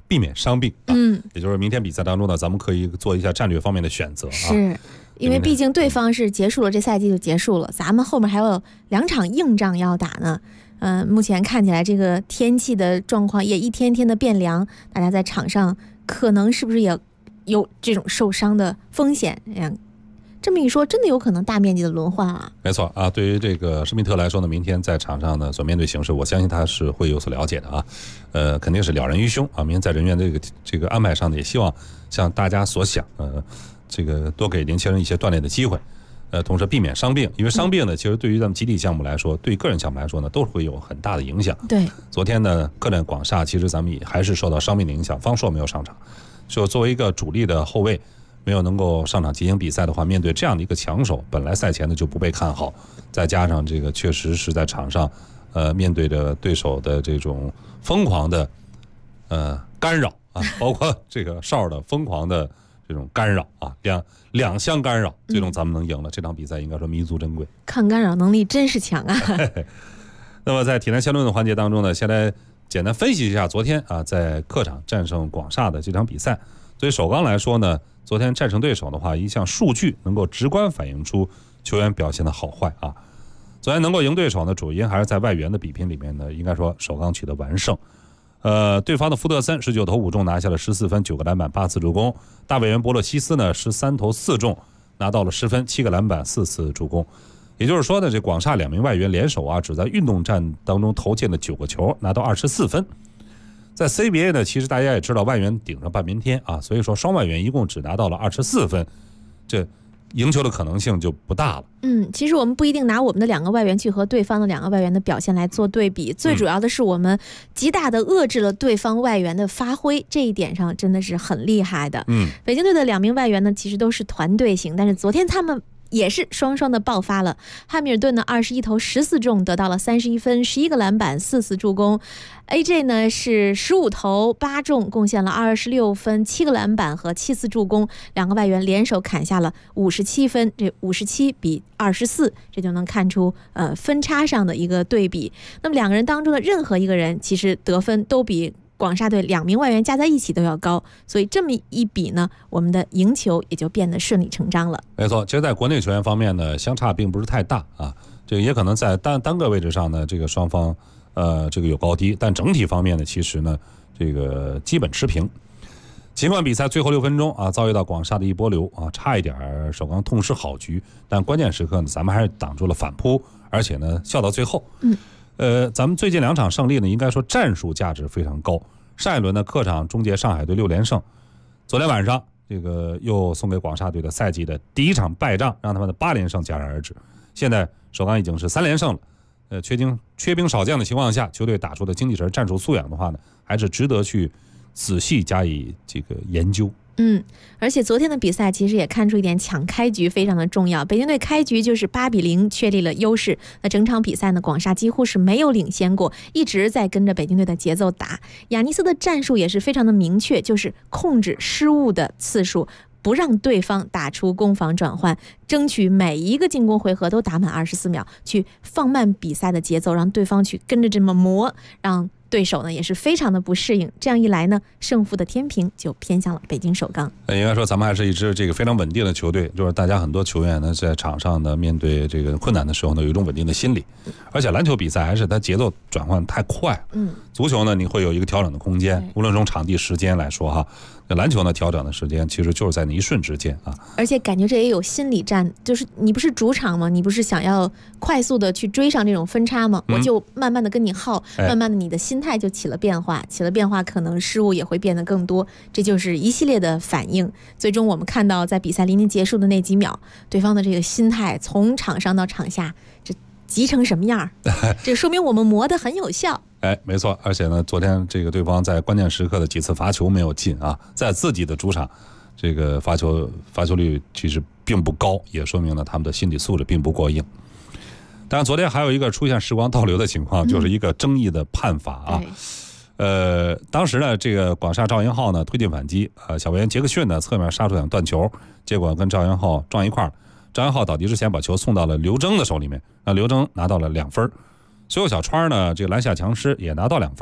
避免伤病啊。也就是明天比赛当中呢，咱们可以做一下战略方面的选择啊。 是。因为毕竟对方是结束了这赛季就结束了，咱们后面还有2场硬仗要打呢。目前看起来这个天气的状况也一天天的变凉，大家在场上可能是不是也有这种受伤的风险？这么一说，真的有可能大面积的轮换啊。 没错啊，对于这个施密特来说呢，明天在场上呢所面对形势，我相信他是会有所了解的啊。肯定是了然于胸啊。明天在人员这个安排上呢，也希望像大家所想，这个多给年轻人一些锻炼的机会，同时避免伤病，因为伤病呢，其实对于咱们集体项目来说，对个人项目来说呢，都会有很大的影响。 对， 昨天呢，客战广厦，其实咱们也还是受到伤病的影响，方硕没有上场，就作为一个主力的后卫，没有能够上场进行比赛的话，面对这样的一个强手，本来赛前呢就不被看好，再加上这个确实是在场上，面对着对手的这种疯狂的干扰啊，包括这个哨的疯狂的这种干扰啊，两项干扰，最终咱们能赢了这场比赛，应该说弥足珍贵， 抗干扰能力真是强啊。 那么在体坛相论的环节当中呢，先来简单分析一下昨天啊在客场战胜广厦的这场比赛。对于首钢来说呢，昨天战胜对手的话，一项数据能够直观反映出球员表现的好坏啊。昨天能够赢对手呢，主因还是在外援的比拼里面呢，应该说首钢取得完胜。对方的福德森19投5中拿下了14分9个篮板8次助攻，大外援博洛西斯呢13投4中拿到了10分7个篮板4次助攻。也就是说呢，这广厦2名外援联手啊，只在运动战当中投进了9个球，拿到24分。在 CBA 呢，其实大家也知道外援顶上半边天啊，所以说双外援一共只拿到了24分，这赢球的可能性就不大了。 其实我们不一定拿我们的2个外援去和对方的2个外援的表现来做对比，最主要的是我们极大的遏制了对方外援的发挥，这一点上真的是很厉害的。北京队的2名外援呢，其实都是团队型，但是昨天他们也是双双的爆发了。汉密尔顿呢21投14中得到了31分11个篮板4次助攻， AJ 呢是15投8中贡献了26分7个篮板和7次助攻，2个外援联手砍下了57分，这57比24，这就能看出分差上的一个对比。那么2个人当中的任何一个人其实得分都比广厦队2名外援加在一起都要高，所以这么一比呢，我们的赢球也就变得顺理成章了。 没错，其实在国内球员方面呢，相差并不是太大啊，这个也可能在单个位置上呢，这个双方这个有高低，但整体方面呢，其实呢，这个基本持平。尽管比赛最后6分钟啊，遭遇到广厦的一波流啊，差一点首钢痛失好局，但关键时刻呢，咱们还是挡住了反扑，而且呢，笑到最后。咱们最近2场胜利呢，应该说战术价值非常高。上一轮呢，客场终结上海队6连胜，昨天晚上这个又送给广厦队的赛季的第1场败仗，让他们的8连胜戛然而止。现在首钢已经是3连胜了。缺兵少将的情况下，球队打出的精气神、战术素养的话呢，还是值得去仔细加以这个研究。 而且昨天的比赛其实也看出一点抢开局非常的重要。北京队开局就是8比0确立了优势，那整场比赛呢，广厦几乎是没有领先过，一直在跟着北京队的节奏打。亚尼斯的战术也是非常的明确，就是控制失误的次数，不让对方打出攻防转换，争取每一个进攻回合都打满24秒，去放慢比赛的节奏，让对方去跟着这么磨，让对手呢也是非常的不适应。这样一来呢，胜负的天平就偏向了北京首钢。 应该说咱们还是一支这个非常稳定的球队，就是大家很多球员呢在场上呢面对这个困难的时候呢，有一种稳定的心理。而且篮球比赛还是它节奏转换太快，足球呢你会有一个调整的空间，无论从场地时间来说哈，那篮球呢调整的时间其实就是在那一瞬之间啊。 而且感觉这也有心理战，就是你不是主场吗？你不是想要快速的去追上这种分差吗？我就慢慢的跟你耗，慢慢的你的心态就起了变化，可能失误也会变得更多，这就是一系列的反应。最终我们看到在比赛临近结束的那几秒，对方的这个心态从场上到场下这急成什么样，这说明我们磨得很有效。 没错，而且呢，昨天这个对方在关键时刻的几次罚球没有进啊，在自己的主场，这个罚球率其实并不高，也说明了他们的心理素质并不过硬。但昨天还有一个出现时光倒流的情况，就是一个争议的判罚啊。当时呢，这个广厦赵英浩呢推进反击，小外援杰克逊呢侧面杀出两断球，结果跟赵英浩撞一块儿。赵英浩倒地之前把球送到了刘铮的手里面，让刘铮拿到了2分。随后小川呢这个篮下强施也拿到2分，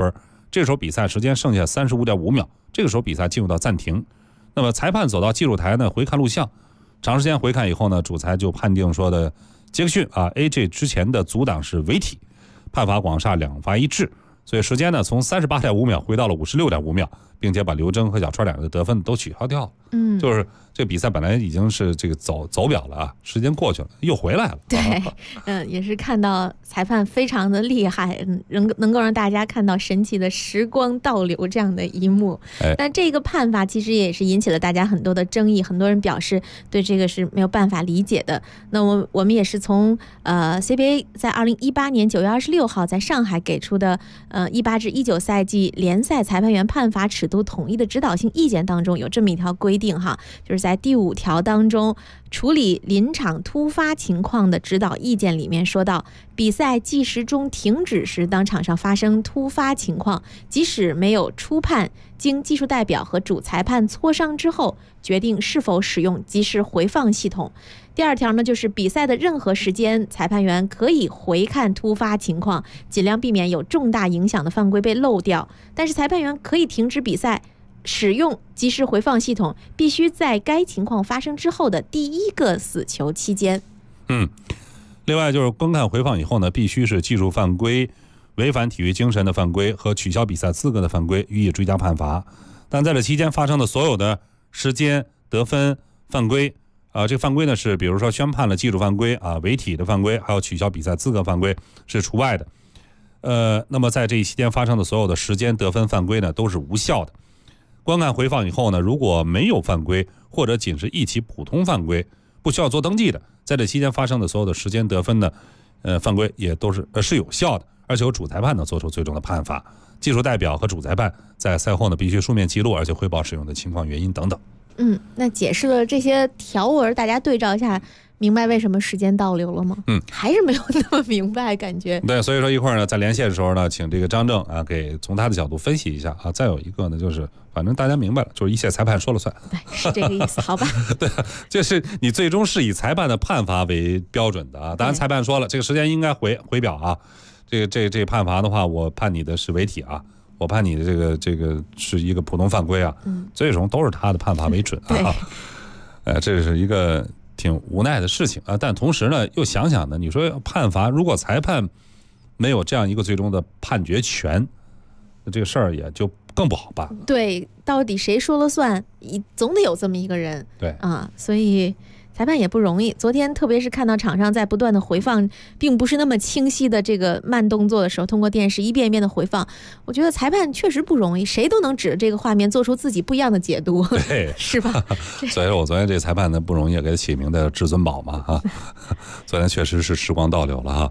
这时候比赛时间剩下35.5秒，这个时候比赛进入到暂停。那么裁判走到记录台呢，回看录像，长时间回看以后呢，主裁就判定说的杰克逊AJ 之前的阻挡是违体，判罚广厦2罚1掷，所以时间呢从38.5秒回到了56.5秒，并且把刘铮和小川2人的得分都取消掉了。就是这个比赛本来已经是这个走表了啊，时间过去了又回来了。 对，也是看到裁判非常的厉害，能够让大家看到神奇的时光倒流这样的一幕。但这个判罚其实也是引起了大家很多的争议，很多人表示对这个是没有办法理解的。那我们也是从CBA 在2018年9月26号在上海给出的18至19赛季联赛裁判员判罚尺度统一的指导性意见当中有这么一条规定哈，就是在第5条当中，处理临场突发情况的指导意见里面说到，比赛计时中停止时，当场上发生突发情况，即使没有初判，经技术代表和主裁判磋商之后，决定是否使用即时回放系统。第2条呢，就是比赛的任何时间，裁判员可以回看突发情况，尽量避免有重大影响的犯规被漏掉。但是裁判员可以停止比赛，使用即时回放系统，必须在该情况发生之后的第1个死球期间。 另外就是观看回放以后呢，必须是技术犯规、违反体育精神的犯规和取消比赛资格的犯规予以追加判罚。但在这期间发生的所有的时间、得分、犯规这个犯规呢是比如说宣判了技术犯规违体的犯规，还有取消比赛资格犯规是除外的。那么在这一期间发生的所有的时间、得分、犯规呢都是无效的。观看回放以后呢，如果没有犯规或者仅是一起普通犯规，不需要做登记的，在这期间发生的所有的时间得分呢犯规也都是有效的，而且由主裁判呢做出最终的判罚。技术代表和主裁判在赛后呢必须书面记录，而且汇报使用的情况、原因等等。 那解释了这些条文，大家对照一下，明白为什么时间倒流了吗？还是没有那么明白感觉。 对，所以说一会儿呢，在连线的时候呢，请这个张正给从他的角度分析一下再有一个呢，就是反正大家明白了，就是一切裁判说了算。 对，是这个意思，好吧？ 对，就是你最终是以裁判的判罚为标准的当然，裁判说了，这个时间应该回表这判罚的话，我判你的是违体我判你的这个是一个普通犯规最终都是他的判罚为准这是一个挺无奈的事情但同时呢，又想想呢，你说判罚，如果裁判没有这样一个最终的判决权，这个事儿也就更不好办了。 对，到底谁说了算？总得有这么一个人。 对所以裁判也不容易。昨天特别是看到场上在不断的回放并不是那么清晰的这个慢动作的时候，通过电视一遍一遍的回放，我觉得裁判确实不容易，谁都能指着这个画面做出自己不一样的解读， 对， 是吧？ 所以说我昨天这裁判呢不容易，给他起名的至尊宝嘛昨天确实是时光倒流了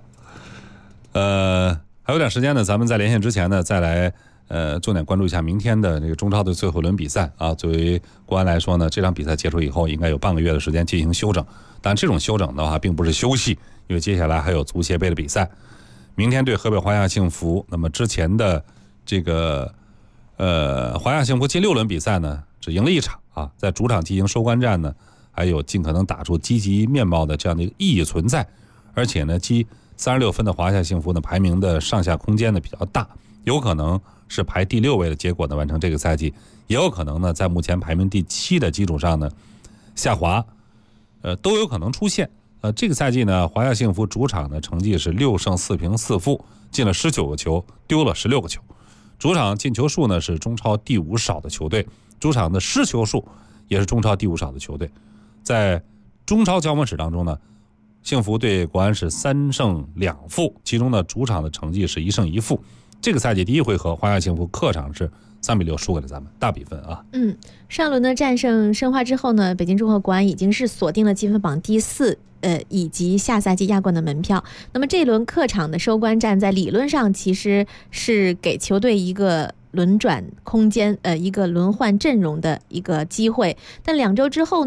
还有点时间呢，咱们在连线之前呢，再来重点关注一下明天的这个中超的最后一轮比赛作为国安来说呢，这场比赛结束以后应该有半个月的时间进行休整，但这种休整的话并不是休息，因为接下来还有足协杯的比赛。明天对河北华夏幸福，那么之前的这个华夏幸福近6轮比赛呢只赢了1场在主场进行收官战呢，还有尽可能打出积极面貌的这样的一个意义存在。而且呢，积36分的华夏幸福呢，排名的上下空间呢比较大，有可能是排第6位的结果呢完成这个赛季，也有可能呢在目前排名第7的基础上呢下滑，都有可能出现。这个赛季呢，华夏幸福主场的成绩是6胜4平4负，进了19个球，丢了16个球。主场进球数呢是中超第5少的球队，主场的失球数也是中超第5少的球队。在中超交锋史当中呢，幸福对国安是3胜2负，其中呢主场的成绩是1胜1负。这个赛季第1回合，华夏幸福客场是3比6输给了咱们，大比分上轮的战胜申花之后呢，北京中赫国安已经是锁定了积分榜第4，以及下赛季亚冠的门票。那么这一轮客场的收官战，在理论上其实是给球队一个轮转空间，一个轮换阵容的一个机会。但2周之后呢，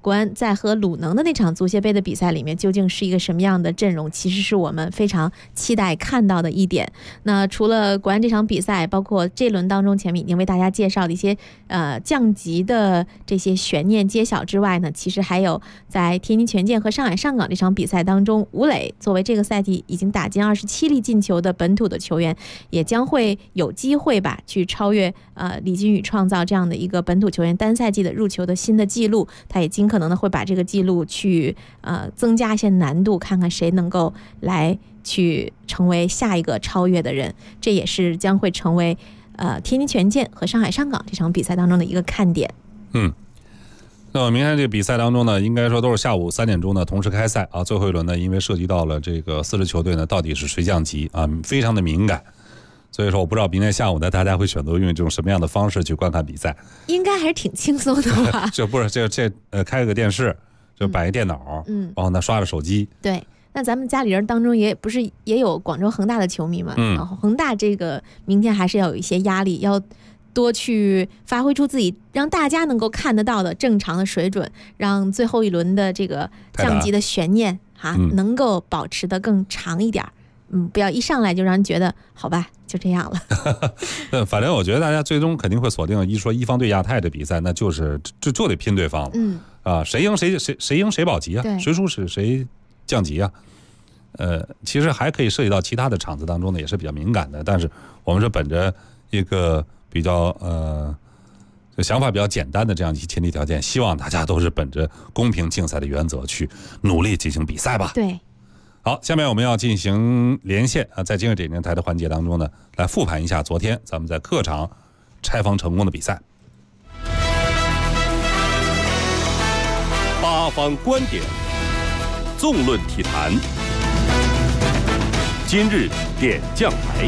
国安在和鲁能的那场足协杯的比赛里面究竟是一个什么样的阵容，其实是我们非常期待看到的一点。那除了国安这场比赛，包括这轮当中前面已经为大家介绍的一些降级的这些悬念揭晓之外呢，其实还有在天津权健和上海上港这场比赛当中，吴磊作为这个赛季已经打进27粒进球的本土的球员，也将会有机会吧去超越李金羽创造这样的一个本土球员单赛季的入球的新的记录。他也尽可能的会把这个记录去增加一些难度，看看谁能够来去成为下一个超越的人。这也是将会成为天津权健和上海上港这场比赛当中的一个看点。 那么明天这个比赛当中呢，应该说都是下午3点钟呢同时开赛啊。最后一轮呢，因为涉及到了这个4支球队呢，到底是谁降级啊，非常的敏感。所以说我不知道明天下午呢，大家会选择用这种什么样的方式去观看比赛。 应该还是挺轻松的吧？ 这不是开个电视，就摆个电脑，然后呢刷着手机。 对，那咱们家里人当中也有广州恒大的球迷嘛？然后恒大这个明天还是要有一些压力，要多去发挥出自己让大家能够看得到的正常的水准，让最后一轮的这个降级的悬念能够保持得更长一点。不要一上来就让人觉得好吧，就这样了。 反正我觉得大家最终肯定会锁定一方对亚太的比赛，那就是就得拼对方了。谁赢谁保级啊，谁输谁降级啊。其实还可以涉及到其他的场子当中呢，也是比较敏感的。但是我们是本着一个比较想法比较简单的这样一些前提条件，希望大家都是本着公平竞赛的原则去努力进行比赛吧。 对。 好，下面我们要进行连线在今日点电台的环节当中呢，来复盘一下昨天咱们在客场拆防成功的比赛。 八方观点，纵论体坛，今日点将台。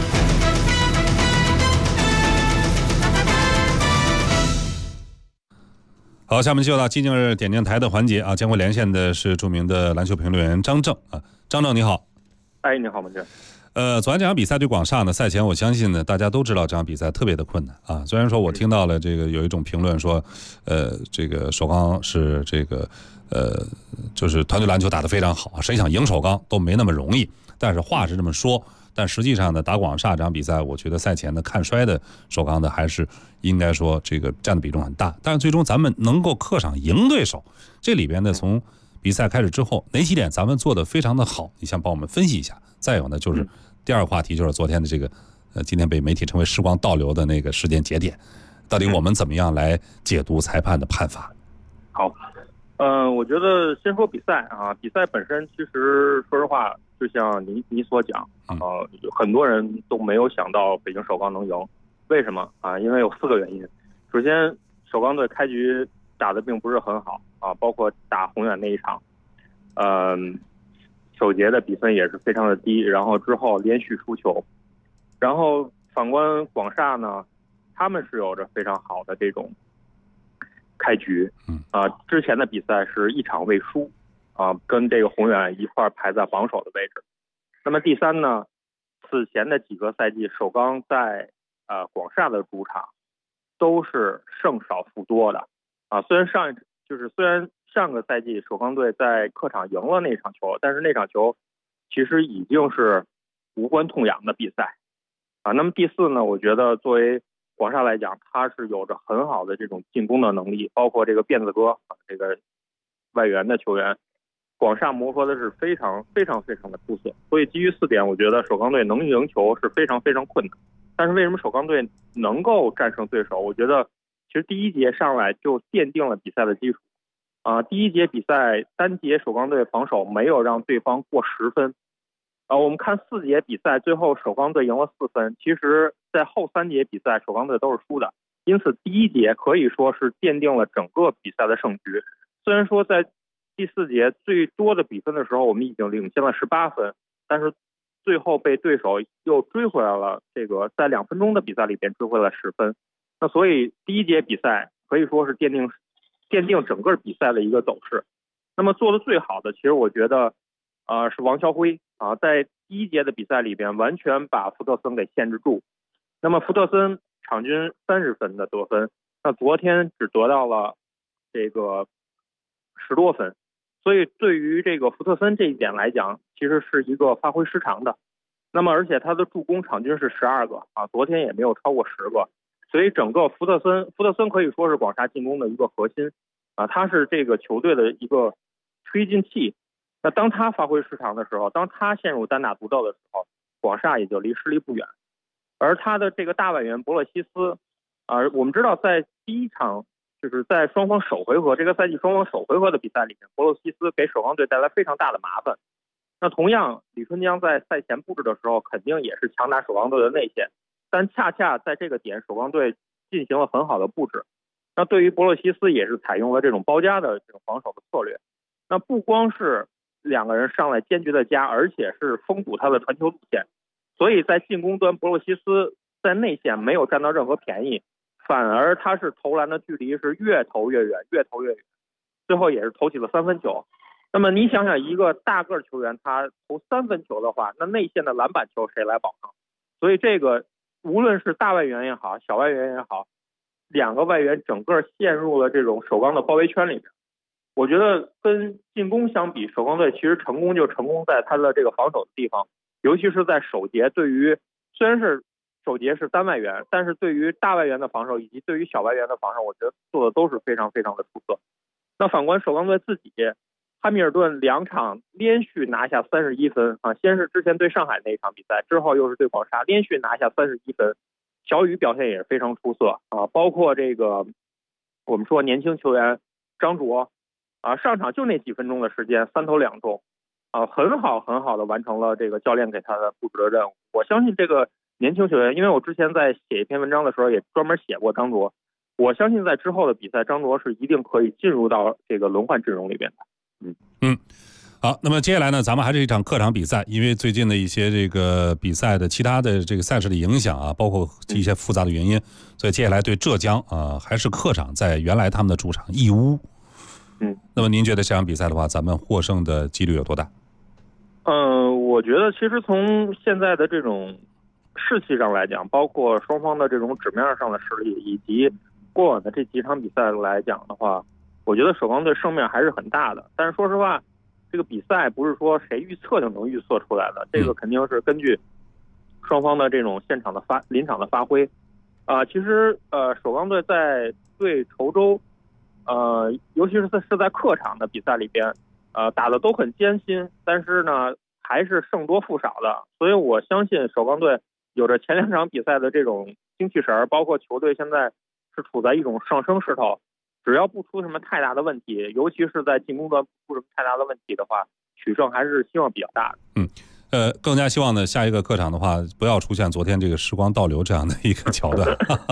好，下面就到今日点将台的环节啊，将会连线的是著名的篮球评论员张正啊。张正你好。 你好，文正。 昨天这场比赛对广厦呢，赛前我相信呢，大家都知道这场比赛特别的困难啊。虽然说我听到了这个有一种评论说，这个首钢是这个就是团队篮球打得非常好，谁想赢首钢都没那么容易。但是话是这么说，但实际上呢，打广厦这场比赛，我觉得赛前呢看衰的首钢的还是应该说这个占的比重很大。但是最终咱们能够客场赢对手，这里边呢从比赛开始之后哪几点咱们做得非常的好，你想帮我们分析一下。再有呢就是第二个话题，就是昨天的这个今天被媒体称为时光倒流的那个时间节点，到底我们怎么样来解读裁判的判罚？ 好，我觉得先说比赛啊，比赛本身其实说实话，就像你所讲，很多人都没有想到北京首钢能赢，为什么啊？因为有4个原因。首先，首钢队开局打得并不是很好啊，包括打宏远那一场，首节的比分也是非常的低，然后之后连续输球。然后反观广厦呢，他们是有着非常好的这种开局，之前的比赛是1场未输啊，跟这个宏远一块排在榜首的位置。那么第三呢，此前的几个赛季首钢在广厦的主场都是胜少负多的啊。虽然上个赛季首钢队在客场赢了那场球，但是那场球其实已经是无关痛痒的比赛啊。那么第4呢，我觉得作为广厦来讲，他是有着很好的这种进攻的能力，包括这个辫子哥这个外援的球员，广厦磨合的是非常非常非常的出色。所以基于4点，我觉得首钢队能赢球是非常非常困难。但是为什么首钢队能够战胜对手？我觉得其实第1节上来就奠定了比赛的基础啊。第1节比赛单节首钢队防守没有让对方过10分啊。我们看4节比赛，最后首钢队赢了4分，其实在后3节比赛首钢队都是输的，因此第1节可以说是奠定了整个比赛的胜局。虽然说在第4节最多的比分的时候我们已经领先了18分，但是最后被对手又追回来了，这个在2分钟的比赛里边追回了10分。那所以第1节比赛可以说是奠定整个比赛的一个走势。那么做的最好的，其实我觉得是王乔辉啊，在第1节的比赛里边完全把福特森给限制住。那么福特森场均30分的得分，那昨天只得到了这个 10多分，所以对于这个福特森这一点来讲，其实是一个发挥失常的。那么而且他的助攻场均是12个啊，昨天也没有超过10个，所以整个福特森可以说是广厦进攻的一个核心啊，他是这个球队的一个推进器。那当他发挥失常的时候，当他陷入单打独斗的时候，广厦也就离失利不远。而他的这个大外援博勒西斯我们知道在第一场就是在双方首回合这个赛季双方首回合的比赛里面，博勒西斯给首钢队带来非常大的麻烦。那同样李春江在赛前布置的时候肯定也是强打首钢队的内线，但恰恰在这个点首钢队进行了很好的布置。那对于博勒西斯也是采用了这种包夹的这种防守的策略。那不光是两个人上来坚决的夹，而且是封堵他的传球路线，所以在进攻端博勒西斯在内线没有占到任何便宜，反而他是投篮的距离是越投越远，最后也是投起了3分球。那么你想想，一个大个球员他投3分球的话，那内线的篮板球谁来保证？所以这个无论是大外援也好，小外援也好，两个外援整个陷入了这种首钢的包围圈里面。我觉得跟进攻相比，首钢队其实成功就成功在他的这个防守的地方，尤其是在首节，对于虽然是首节是单外援，但是对于大外援的防守以及对于小外援的防守，我觉得做的都是非常非常的出色。那反观首钢队自己，汉密尔顿2场连续拿下31分啊，先是之前对上海那一场比赛，之后又是对广厦，连续拿下31分。小雨表现也是非常出色啊，包括这个我们说年轻球员张卓上场就那几分钟的时间，3投2中很好的完成了这个教练给他的布置的任务。我相信这个年轻球员，因为我之前在写一篇文章的时候也专门写过张卓，我相信在之后的比赛，张卓是一定可以进入到这个轮换阵容里边的。 好，那么接下来呢，咱们还是一场客场比赛，因为最近的一些这个比赛的其他的这个赛事的影响包括一些复杂的原因，所以接下来对浙江还是客场，在原来他们的主场义乌。那么您觉得这场比赛的话，咱们获胜的几率有多大？ 我觉得其实从现在的这种士气上来讲，包括双方的这种纸面上的实力，以及过往的这几场比赛来讲的话，我觉得首钢队胜面还是很大的。但是说实话，这个比赛不是说谁预测就能预测出来的，这个肯定是根据双方的这种现场的临场的发挥。其实首钢队在对稠州尤其是在客场的比赛里边打的都很艰辛，但是呢还是胜多负少的，所以我相信首钢队有着前2场比赛的这种精气神，包括球队现在是处在一种上升势头，只要不出什么太大的问题，尤其是在进攻端不出什么太大的问题的话，取胜还是希望比较大的。 更加希望呢，下一个客场的话，不要出现昨天这个时光倒流这样的一个桥段。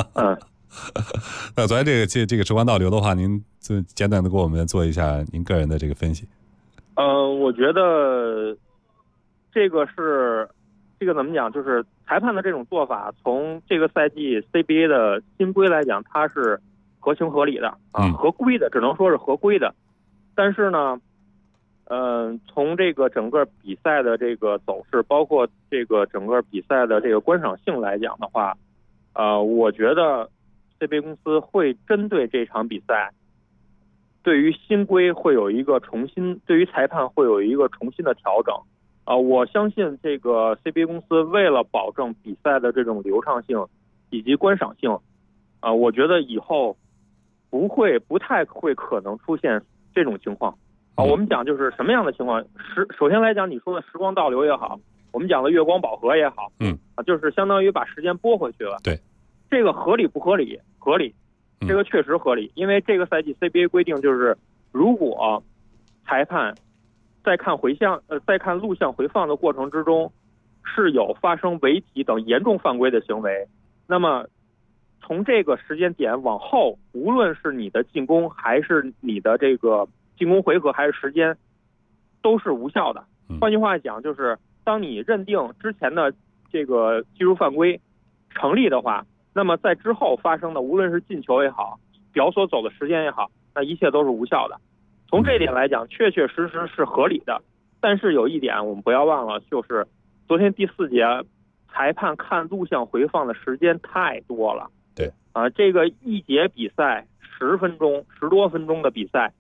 昨天这个时光倒流的话，您就简短的给我们做一下您个人的这个分析。 我觉得这个怎么讲，就是裁判的这种做法，从这个赛季 CBA 的新规来讲，它是合情合理的合规的，只能说是合规的。但是呢，从这个整个比赛的这个走势，包括这个整个比赛的这个观赏性来讲的话，我觉得 CBA 公司会针对这场比赛，对于新规会有一个对于裁判会有一个重新的调整。我相信这个 CBA 公司为了保证比赛的这种流畅性以及观赏性，我觉得以后不太会可能出现这种情况。我们讲就是什么样的情况？首先来讲，你说的时光倒流也好，我们讲的月光宝盒也好，就是相当于把时间拨回去了。 对， 这个合理不合理？合理，这个确实合理。因为这个赛季 CBA 规定就是，如果裁判在看录像回放的过程之中是有发生违纪等严重犯规的行为，那么从这个时间点往后，无论是你的进攻还是你的这个进攻回合还是时间，都是无效的。换句话讲，就是当你认定之前的这个技术犯规成立的话，那么在之后发生的无论是进球也好，表所走的时间也好，那一切都是无效的。从这点来讲，确确实实是合理的。但是有一点我们不要忘了，就是昨天第4节裁判看录像回放的时间太多了。 对这个一节比赛10分钟10多分钟的比赛，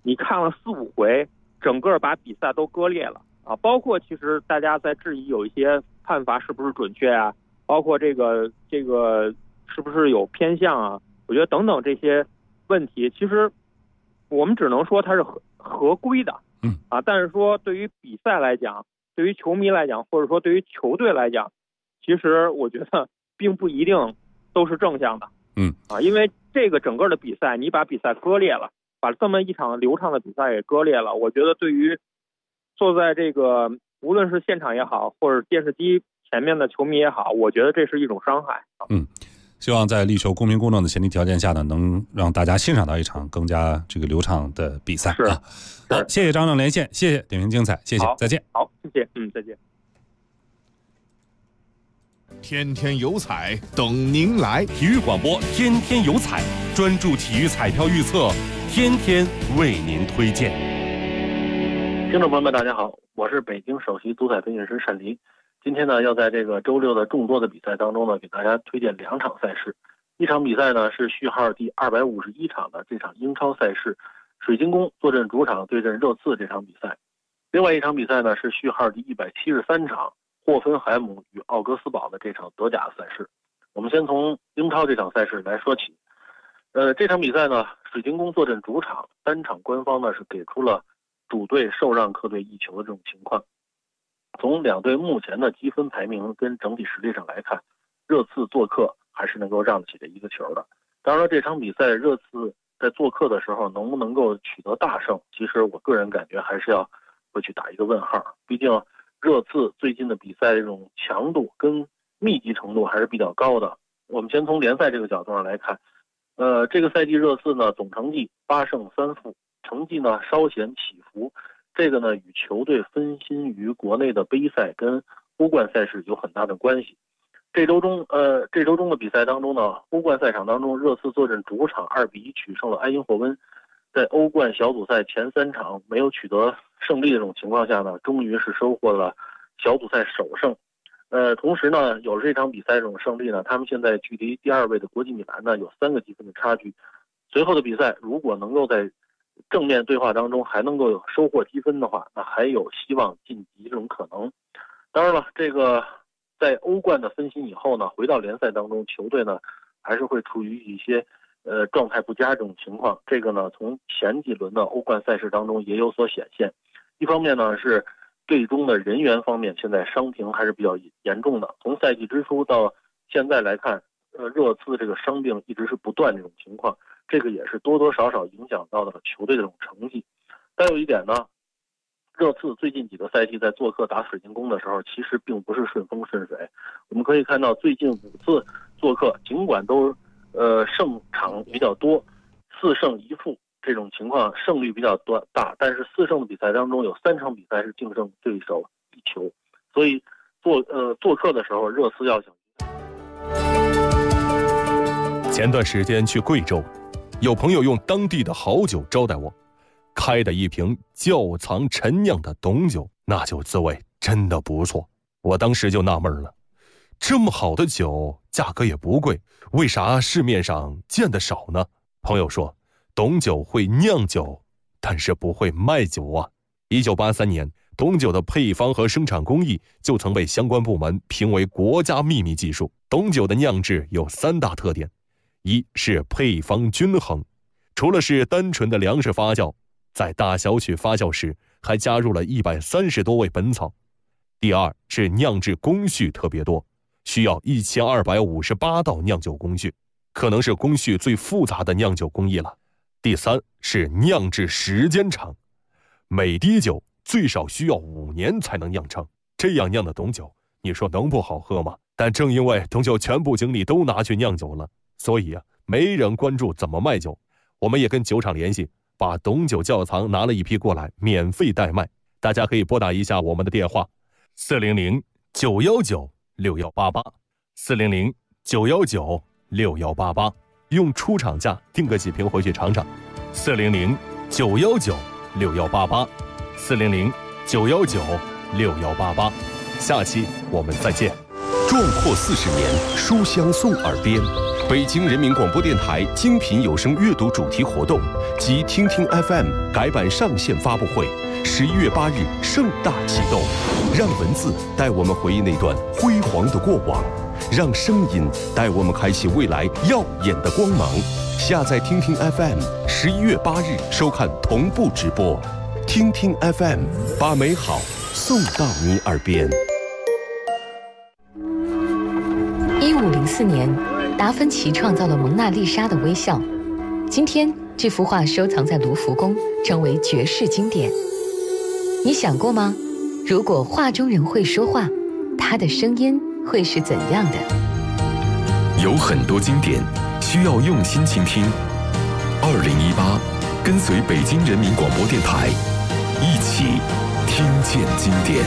你看了4、5回，整个把比赛都割裂了啊！包括其实大家在质疑有一些判罚是不是准确啊，包括这个是不是有偏向啊？我觉得等等这些问题，其实我们只能说它是合规的，但是说对于比赛来讲，对于球迷来讲，或者说对于球队来讲，其实我觉得并不一定都是正向的，因为这个整个的比赛，你把比赛割裂了，把这么一场流畅的比赛给割裂了，我觉得对于坐在这个无论是现场也好，或者电视机前面的球迷也好，我觉得这是一种伤害。 希望在力求公平公正的前提条件下呢，能让大家欣赏到一场更加这个流畅的比赛。好，谢谢张正连线，谢谢点评精彩，谢谢，再见。 好，谢谢，再见。 天天有彩等您来，体育广播天天有彩，专注体育彩票预测，天天为您推荐。 听众朋友们，大家好，我是北京首席足彩分析师单黎。今天呢，要在这个周六的众多的比赛当中呢，给大家推荐2场赛事。一场比赛呢是序号第251场的这场英超赛事，水晶宫坐镇主场对阵热刺这场比赛。另外一场比赛呢是序号第173场，霍芬海姆与奥格斯堡的这场德甲赛事。我们先从英超这场赛事来说起。这场比赛呢，水晶宫坐镇主场，单场官方呢是给出了主队受让客队1球的这种情况。从两队目前的积分排名跟整体实力上来看，热刺做客还是能够让得起这1个球的。当然了，这场比赛热刺在做客的时候能不能够取得大胜，其实我个人感觉还是要会去打一个问号。毕竟热刺最近的比赛这种强度跟密集程度还是比较高的。我们先从联赛这个角度上来看，这个赛季热刺呢总成绩8胜3负，成绩呢稍显起伏。这个呢与球队分心于国内的杯赛跟欧冠赛事有很大的关系。这周中的比赛当中呢，欧冠赛场当中，热刺坐镇主场2比1取胜了埃因霍温。在欧冠小组赛前3场没有取得胜利的这种情况下呢，终于是收获了小组赛首胜。同时呢，有了这场比赛这种胜利呢，他们现在距离第2位的国际米兰呢有3个积分的差距。随后的比赛如果能够在正面对话当中还能够收获积分的话，那还有希望晋级这种可能。当然了，这个在欧冠的分心以后呢，回到联赛当中，球队呢还是会处于一些状态不佳这种情况。这个呢从前几轮的欧冠赛事当中也有所显现。一方面呢是队中的人员方面现在伤停还是比较严重的，从赛季之初到现在来看，热刺这个伤病一直是不断这种情况，这个也是多多少少影响到了球队的这种成绩。再有一点呢，热刺最近几个赛季在做客打水晶宫的时候，其实并不是顺风顺水。我们可以看到最近5次做客，尽管都胜场比较多，4胜1负这种情况，胜率比较大，但是4胜的比赛当中有3场比赛是净胜对手1球，所以做客的时候，热刺要想。 前段时间去贵州，有朋友用当地的好酒招待我，开的一瓶窖藏陈酿的董酒，那酒滋味真的不错。我当时就纳闷了，这么好的酒，价格也不贵，为啥市面上见得少呢？朋友说，董酒会酿酒，但是不会卖酒啊。1983年，董酒的配方和生产工艺就曾被相关部门评为国家秘密技术。董酒的酿制有3大特点，一是配方均衡，除了是单纯的粮食发酵，在大小曲发酵时还加入了130多味本草。第二是酿制工序特别多，需要1258道酿酒工序，可能是工序最复杂的酿酒工艺了。第三是酿制时间长，每滴酒最少需要5年才能酿成，这样酿的董酒，你说能不好喝吗？但正因为董酒全部精力都拿去酿酒了，所以没人关注怎么卖酒。我们也跟酒厂联系，把董酒窖藏拿了一批过来，免费代卖。大家可以拨打一下我们的电话，400-919-6188，400-919-6188，用出厂价订个几瓶回去尝尝。400-919-6188，400-919-6188。下期我们再见。 壮阔40年，书香送耳边， 北京人民广播电台精品有声阅读主题活动及听听 FM 改版上线发布会，11月8日盛大启动。让文字带我们回忆那段辉煌的过往，让声音带我们开启未来耀眼的光芒。下载听听 FM，11月8日收看同步直播。听听 FM， 把美好送到你耳边。 1504年，达芬奇创造了蒙娜丽莎的微笑。今天，这幅画收藏在卢浮宫，成为绝世经典。你想过吗？如果画中人会说话，他的声音会是怎样的？ 有很多经典需要用心倾听。2018，跟随北京人民广播电台，一起听见经典。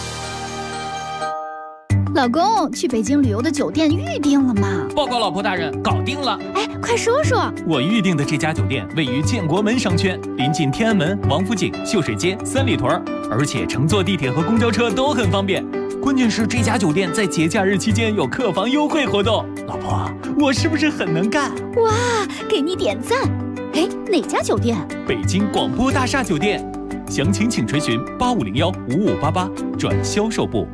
老公，去北京旅游的酒店预定了吗？ 报告老婆大人，搞定了。 哎，快说说。 我预定的这家酒店位于建国门商圈，临近天安门、王府井、秀水街、三里屯，而且乘坐地铁和公交车都很方便。关键是这家酒店在节假日期间有客房优惠活动。老婆，我是不是很能干？ 哇，给你点赞。哎，哪家酒店？ 北京广播大厦酒店。详情请垂询8501-5588转销售部。